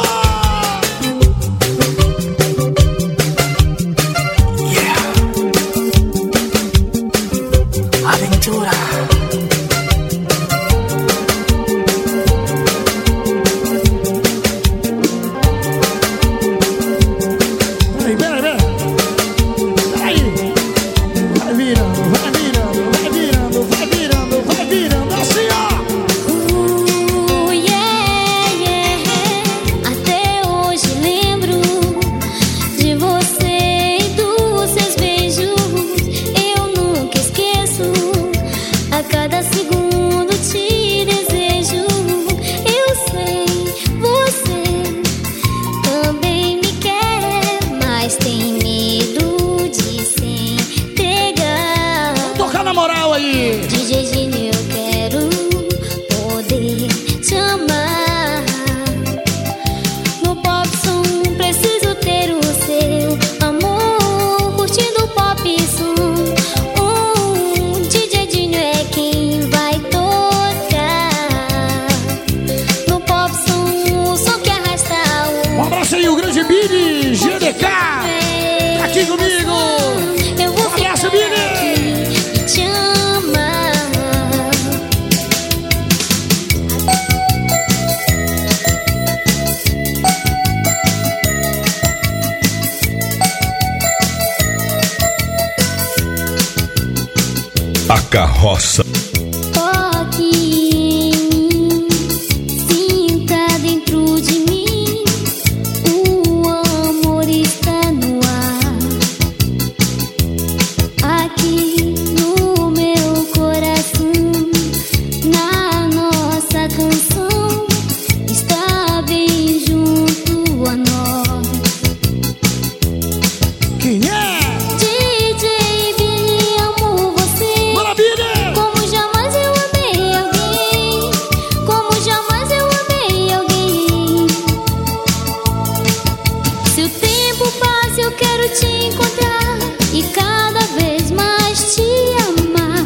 Aventura. Peraí, peraí, peraí. Peraí. Vai virando, vai virando, vai virando, vai virando, vai virando assim, ó. Carroça. Toque em mim, sinta dentro de mim, o amor está no ar. Aqui no meu coração, na nossa canção, está bem junto a nós. Quem é? D J Vini, amo você. Maravilha! Como jamais eu amei alguém, como jamais eu amei alguém. Se o tempo passa eu quero te encontrar e cada vez mais te amar.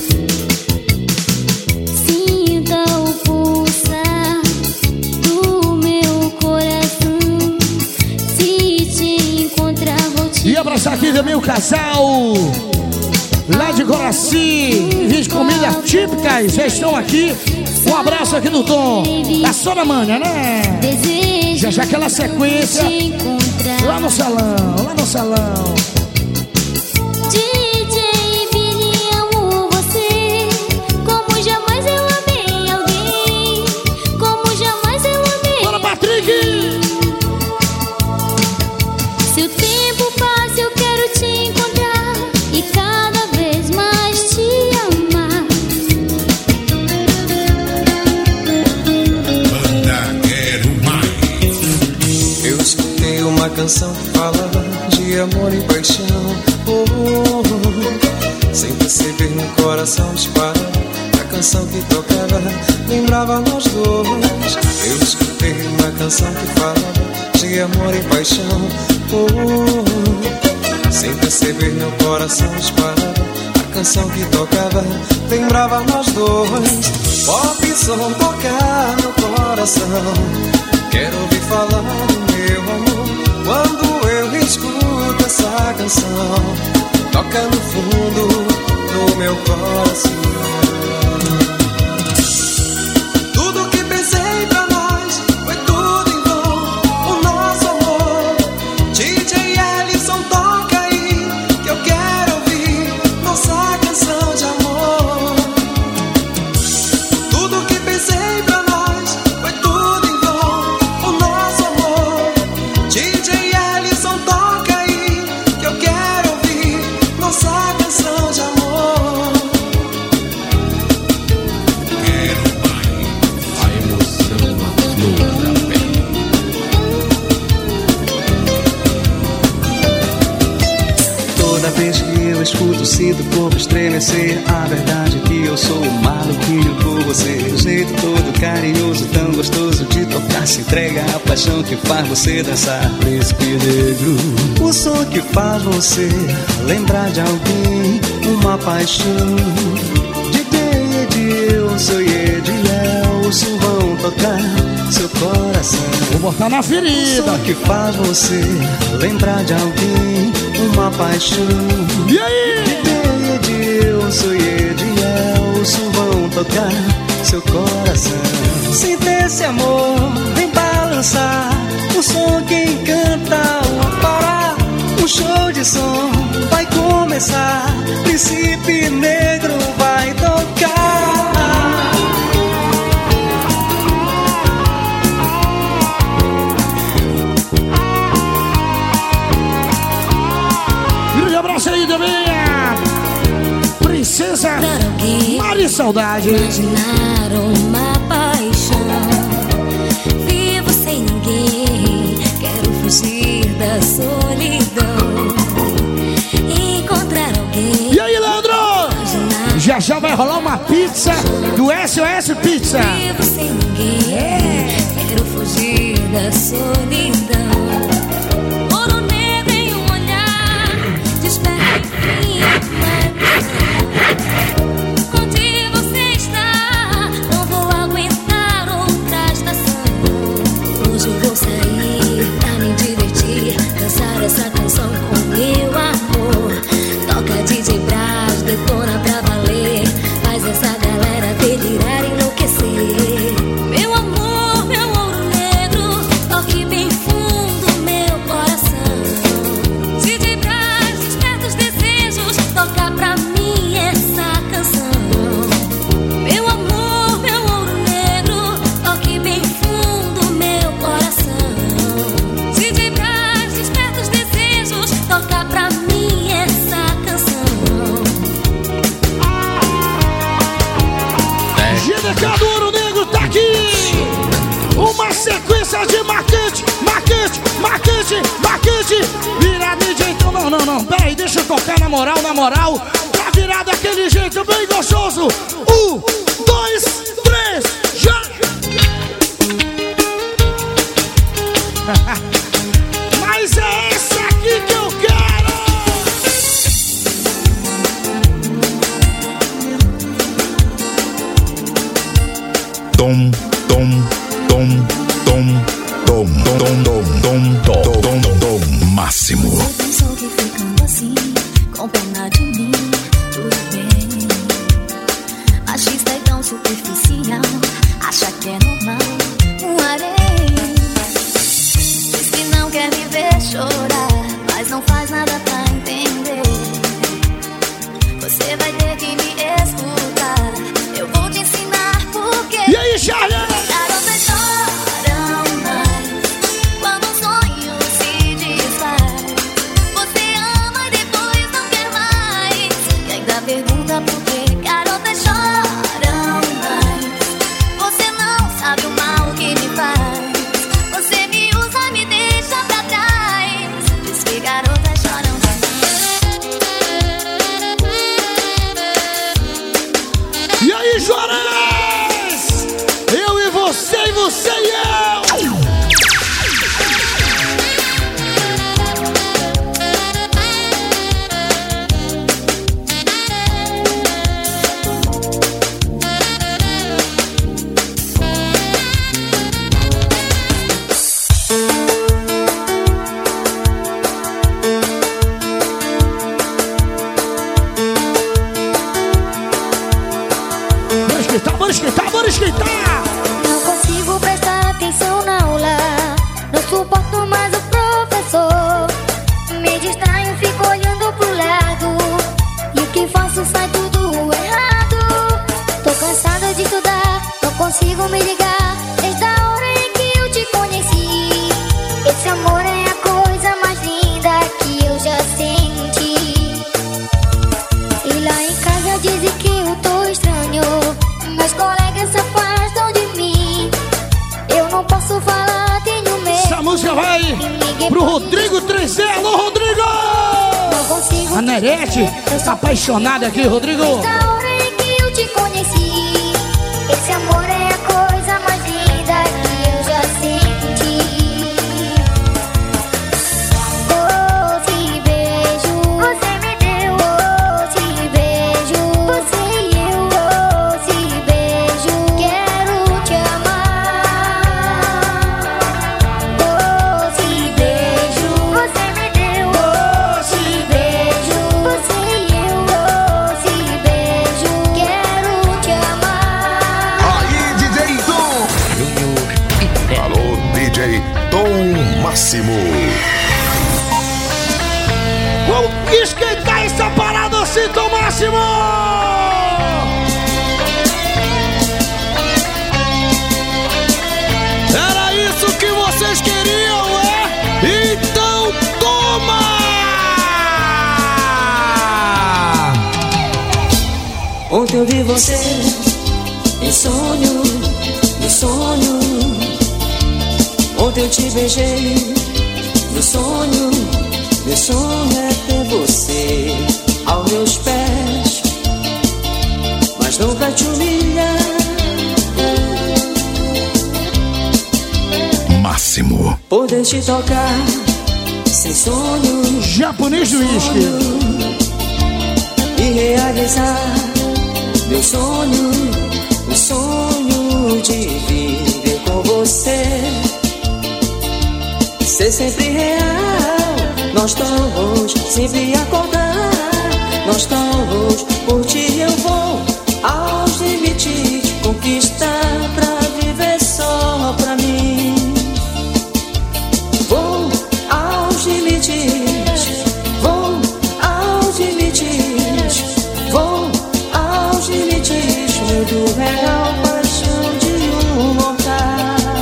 Sinta o pulsar do meu coração, se te encontrar vou te E abraçar aqui também o casal lá de Coraci, vídeo de comidas típicas, já estão aqui. Um abraço aqui do Tom, da Sona Mania, né? desejo Já já aquela sequência te encontrar. lá no salão, lá no salão. D J Vini, amo você, como jamais eu amei alguém, como jamais eu amei. Bora, Patrick! Se o tempo passa eu quero te encontrar e cada vez mais te amar. Banda Quero Mais. Eu escutei uma canção que falava de amor e paixão. Oh, oh, oh. Sem perceber no coração disparava. A canção que tocava lembrava nós dois. Eu escutei uma canção que falava de amor e paixão. Oh, oh, oh. Sem perceber no coração disparava. A canção que tocava lembrava nós dois. Pop som tocar no coração. Quero ouvir falar do meu amor. Quando eu escuto essa canção, toca no fundo do meu coração. Tudo que pensei pra nós foi tudo em vão. O nosso amor. D J Ellison, toca aí que eu quero ouvir nossa canção de amor. Tudo que pensei pra nós foi tudo em vão. O nosso amor. D J Ellison, toca aí que eu quero ouvir nossa canção de amor. A emoção à flor da pele. Toda vez que eu escuto, sinto o corpo estremecer. A verdade é que eu sou um maluquinho por você. O jeito todo carinhoso, tão gostoso de tocar. Se entrega a paixão que faz você dançar. Príncipe negro, o som que faz você lembrar de alguém. Uma paixão. D J Edilson e Edilson vão tocar seu coração. Vou botar na ferida. O som que faz você lembrar de alguém. Uma paixão. E aí? Edilson e Edilson vão tocar seu coração. Sinta esse amor, vem balançar. O som que encanta o Pará. Um show de som vai começar. Príncipe negro vai tocar. Grande abraço aí também, a Princesa Mari Saudade. Imaginar uma paixão, vivo sem ninguém, quero fugir da solidão, encontrar alguém. E aí, Leandro? Já já vai rolar uma pizza do S O S Pizza. Vivo sem ninguém, quero fugir da solidão. Ouro negro em um olhar, desperta enfim. Onde você está? Não vou aguentar outra estação. Hoje vou sair pra me divertir, dançar essa canção com meu amor. Toca D J Brás, detona pra valer, faz essa galera delirar e enlouquecer. Meu amor, meu ouro negro, toque bem fundo. não, peraí, deixa eu tocar na moral, na moral. Pra virar daquele jeito bem gostoso. Um, dois, três, já! Mas é esse aqui que eu quero! Tom, tom, tom, tom, tom, tom, tom, tom, tom, tom, tom, tom, máximo. Você pensou que ficando assim, com pena de mim, tudo bem. Machista e tão superficial, acha que é normal, um harém. Diz que não quer me ver chorar, mas não faz nada pra entender. Você vai ter que me escutar, eu vou te ensinar porque. E aí, Charlie? Garotas choram mais quando um sonho se desfaz. Você ama e depois não quer mais, e ainda pergunta por quê. Garotas choram mais, você não sabe o mal que me faz. Você me usa, me deixa pra trás. Diz que garotas choram mais. E aí, Juarez? Eu e você, e você e eu! Bora esquentar, bora esquentar, bora esquentar! Não consigo prestar atenção na aula, não suporto mais o professor. Me distraio, fico olhando pro lado, e o que faço sai tudo errado. Tô cansada de estudar, não consigo me ligar, desde a hora em que eu te conheci. Esse amor é a coisa mais linda que eu já senti. E lá em casa dizem que eu tô estranho, meus colegas se afastam de mim. Eu não posso falar, tenho medo. Essa música vai pro Rodrigo três D. Alô, Rodrigo! Não consigo. A Nerete tá apaixonada aqui, Rodrigo. Desde a hora em que eu te conheci, esse amor é a coisa mais linda que eu já senti. Doce beijo, você me deu. Doce beijo, você e eu. Doce beijo, quero te amar. Doce beijo, você me deu. Doce beijo, você e eu. Doce beijo, quero te amar. Aí, D J Tom. Alô, D J Tom Máximo. Vamos esquentar essa parada assim, Tom Máximo! Era isso que vocês queriam, é? Então toma! Ontem eu vi você em sonho, no sonho. Ontem eu te beijei no sonho. Meu sonho é ter você aos meus pés, mas nunca te humilhar. Máximo. Poder te tocar sem sonho, Japonês do uísque. e realizar meu sonho, o sonho de viver com você, ser sempre real. Nós estamos sempre a acordar, nós estamos por ti eu vou aos limites, conquistar pra viver só pra mim. Vou aos limites, vou aos limites, vou aos limites, muito real, paixão de um mortal.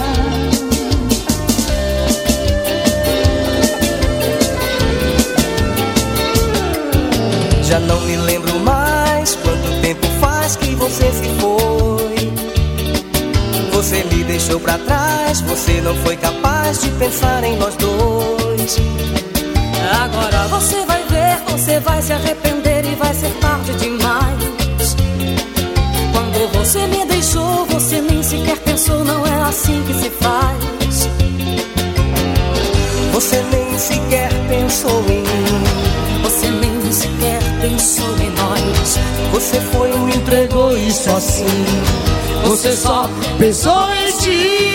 Já não me lembro mais quanto tempo faz que você se foi. Você me deixou pra trás, você não foi capaz de pensar em nós dois. Agora você vai ver, você vai se arrepender e vai ser tarde demais. Quando você me deixou, você nem sequer pensou, não é assim que se faz. Você nem sequer pensou em mim. Você nem sequer pensou em nós. Você foi e me entregou isso assim. Você só pensou em ti.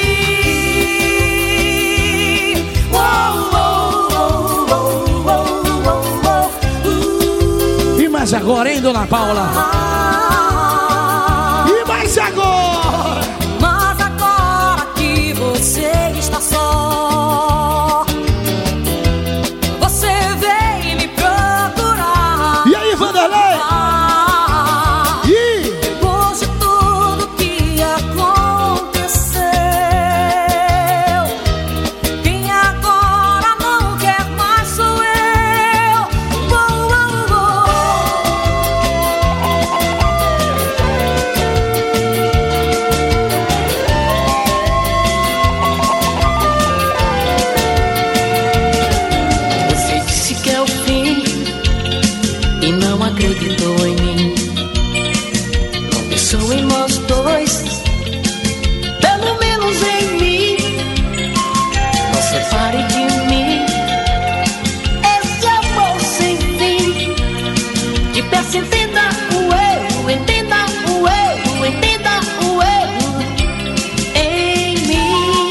E mais agora, hein, Dona Paula? E mais agora? Mas agora que você está só, você veio me procurar. E aí, Vanderlei? E depois de tudo que aconteceu, quem agora não quer mais sou eu. Oh, oh, oh. Você disse que é o fim e não acreditou em mim. Não pensou em nós dois, pelo menos em mim. Não separe de mim esse amor sem fim. Que peça, entenda o erro, entenda o erro, entenda o erro em mim.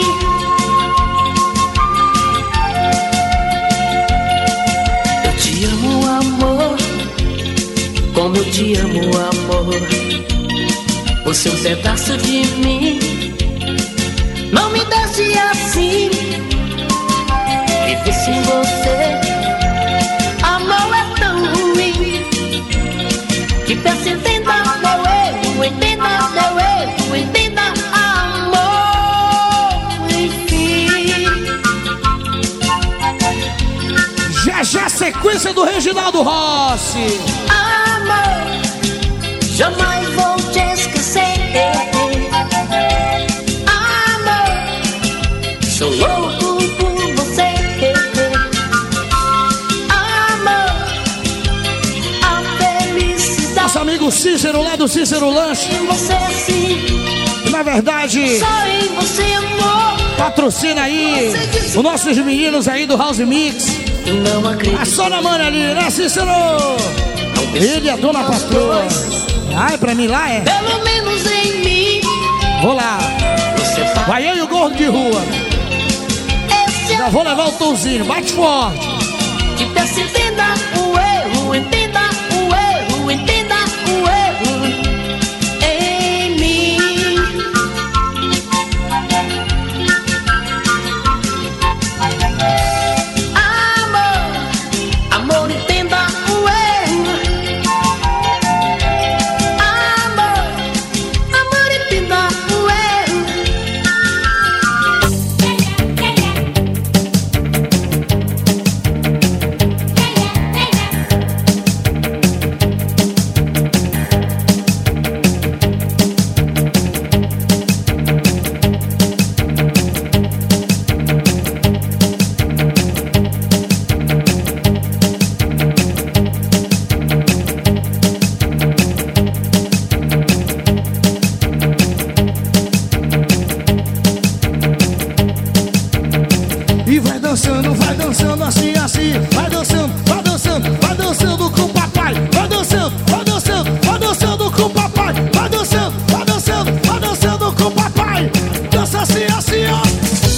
Eu te amo, amor, como eu te amo, amor. Você é um pedaço de mim. Não me deixe assim. Viver sem você, amor, é tão ruim. Que peça, entenda meu erro, entenda meu erro, entenda amor, enfim. já já sequência do Reginaldo Rossi. Amor, jamais vou te esquecer. Amor, sou louco por você. Amor, a felicidade. Nosso amigo Cícero lá do Cícero Lanche. Em você sim, Na verdade, só em você, amor. patrocina aí os nossos meninos aí do House Mix. Não acredito. A Sona Mana ali, né, Cícero? Ele é a dona patroa. Ai, pra mim lá é. Pelo menos em mim. Vou lá. Você faz. Vai eu e o gordo de rua. Esse Já vou levar o Tonzinho. Bate forte. que peça, entenda o erro, entenda o erro, entenda o erro em mim. Amor, amor, entenda o erro. Amor, amor, entenda o erro. E vai dançando, vai dançando assim, assim. Vai dançando, vai dançando, vai dançando com o papai. Vai dançando, vai dançando, vai dançando com o papai. Vai dançando, vai dançando, vai dançando com o papai. Dança assim, assim, ó.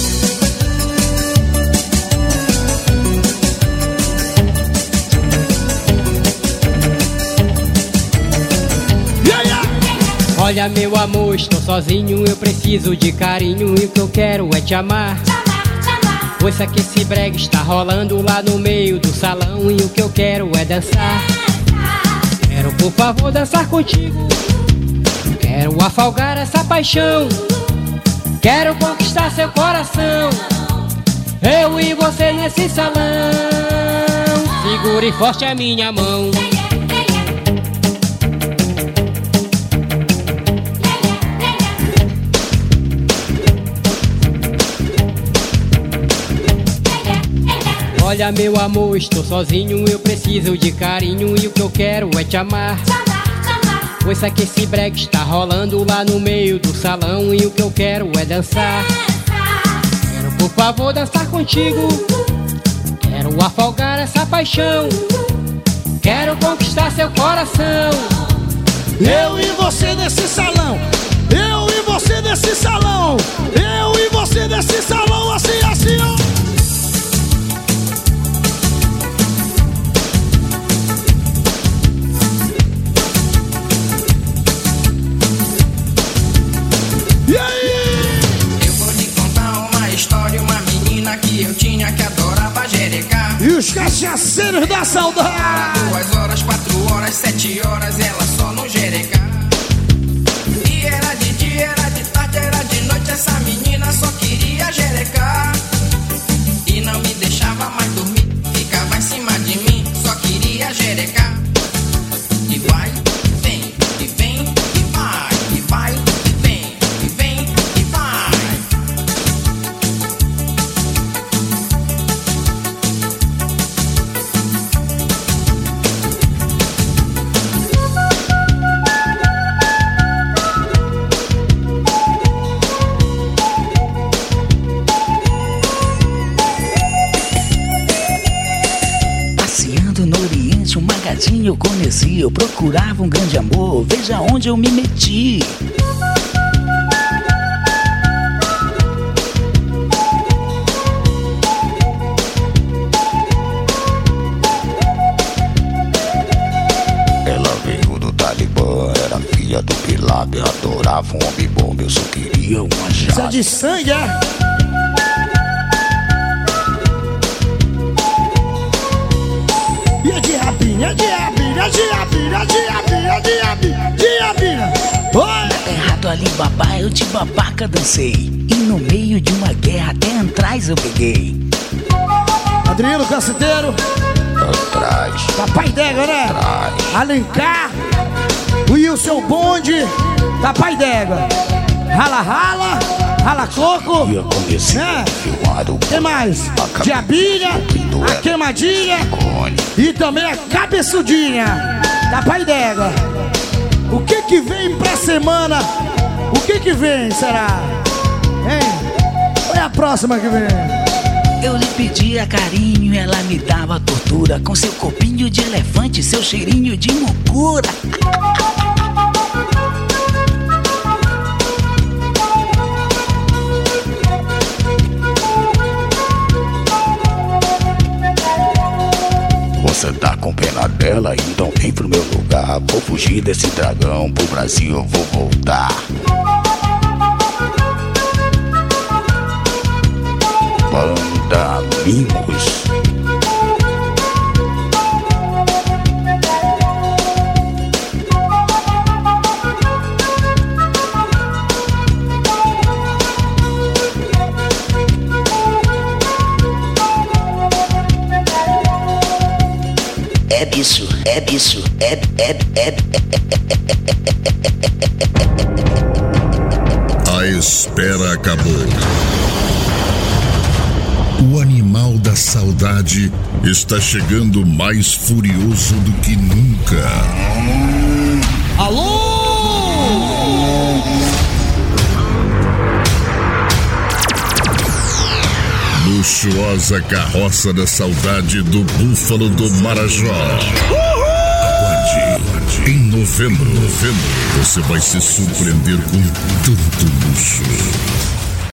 Yeah, yeah. Olha, meu amor, estou sozinho, eu preciso de carinho e o que eu quero é te amar. Ouça que esse brega está rolando lá no meio do salão e o que eu quero é dançar. Quero, por favor, dançar contigo. Quero afogar essa paixão. Quero conquistar seu coração. Eu e você nesse salão. Segure forte a minha mão. Olha meu amor, estou sozinho, eu preciso de carinho e o que eu quero é te amar. Pois é que esse break está rolando lá no meio do salão e o que eu quero é dançar. Quero por favor dançar contigo, quero afogar essa paixão, quero conquistar seu coração. Eu e você nesse salão, eu e você nesse salão, eu e você nesse salão, assim, assim, ó. E aí? Eu vou lhe contar uma história, uma menina que eu tinha que adorava jerecar. E os cachaceiros da saudade. Duas horas, quatro horas, sete horas, ela só no jerecar. E era de dia, era de tarde, era de noite, essa menina só queria jerecar. E não me deixava mais dormir, ficava em cima de mim, só queria jerecar. E vai, vem, e vem, e vai, e vai, e vem, e vem, e vai. Passeando no Oriente, uma gatinha eu conheci. Eu procurava um grande amor, veja onde eu me meti. Ela veio do Talibã, era filha do Bilal. Eu adorava um homem bom, eu só queria uma Isso é jada. de sangue, é? E é de rabinha, é de rabinha, é de rabinha, é de rabinha, é de rabinha, de rabinha. Oi! Errado ali, babá, eu de babaca dancei. E no meio de uma guerra até atrás eu peguei. Adriano Caceteiro, Atrás, Papai Dega, né? atrás. Alencar, o Wilson Bonde, Papai Dega. Rala, rala, rala coco. E eu conheci né? filmado. Quem mais? Diabinha, a queimadinha e também a cabeçudinha da Pai Dega. O que que vem pra semana? O que que vem, será? Hein? Qual é a próxima que vem? Eu lhe pedia carinho, ela me dava tortura. Com seu corpinho de elefante, seu cheirinho de mucura. Você tá com pena dela, então vem pro meu lugar. Vou fugir desse dragão, pro Brasil eu vou voltar. Banda Mimos. É bicho, é bicho, é, é, é, é. A espera acabou. O animal da saudade está chegando mais furioso do que nunca. Alô! Luxuosa carroça da saudade do Búfalo do Marajó. Aguarde, aguarde. Em novembro, novembro, você vai se surpreender com tanto luxo.